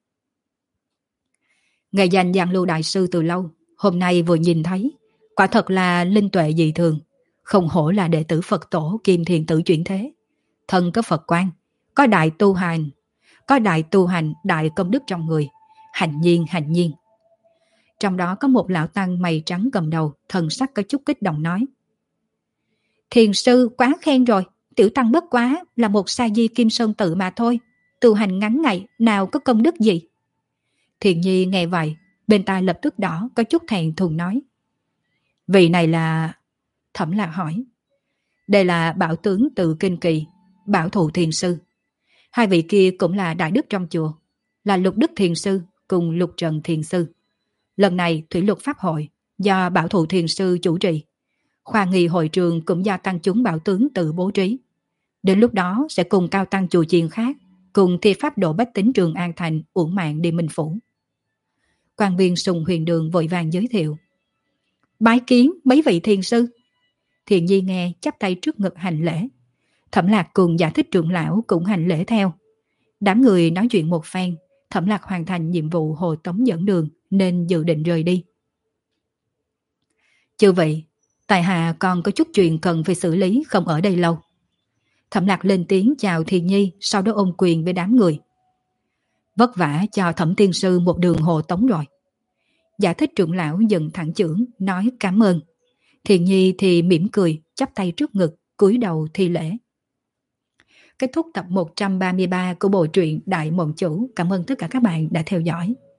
Ngày danh Giang Lưu Đại Sư từ lâu, hôm nay vừa nhìn thấy, quả thật là linh tuệ dị thường, không hổ là đệ tử Phật tổ Kim Thiền Tử chuyển thế. Thân có Phật quan, có đại tu hành, đại công đức trong người, hạnh nhiên. Trong đó có một lão tăng mày trắng cầm đầu, thần sắc có chút kích động nói. Thiền sư quá khen rồi, tiểu tăng bất quá là một sa di Kim Sơn Tự mà thôi, tu hành ngắn ngày nào có công đức gì. Thiền Nhi nghe vậy, bên tai lập tức đỏ, có chút thẹn thùng nói. Vị này là... Thẩm Lạc hỏi. Đây là Bảo Tướng Tự Kinh Kỳ, Bảo Thụ Thiền Sư. Hai vị kia cũng là đại đức trong chùa, là Lục Đức Thiền Sư cùng Lục Trần Thiền Sư. Lần này thủy luật pháp hội do Bảo Thụ Thiền Sư chủ trì, khoa nghi hội trường cũng do tăng chúng Bảo Tướng tự bố trí. Đến lúc đó sẽ cùng cao tăng chùa chiền khác cùng thi pháp độ bách tính Trường An Thành uổng mạng đi Minh Phủ. Quan viên Sùng Huyền Đường vội vàng giới thiệu. Bái kiến mấy vị thiền sư. Thiền Nhi nghe chắp tay trước ngực hành lễ. Thẩm Lạc cùng Giả Thích trưởng lão cũng hành lễ theo. Đám người nói chuyện một phen, Thẩm Lạc hoàn thành nhiệm vụ hộ tống dẫn đường nên dự định rời đi. Chư vị, tại hạ còn có chút chuyện cần phải xử lý, không ở đây lâu. Thẩm Lạc lên tiếng chào Thiền Nhi, sau đó ôm quyền với đám người. Vất vả cho Thẩm tiên sư một đường hộ tống rồi. Giả Thích trưởng lão dần thẳng chưởng nói cảm ơn. Thiền Nhi thì mỉm cười, chắp tay trước ngực, cúi đầu thi lễ. Kết thúc tập 133 của bộ truyện Đại Mộng Chủ. Cảm ơn tất cả các bạn đã theo dõi.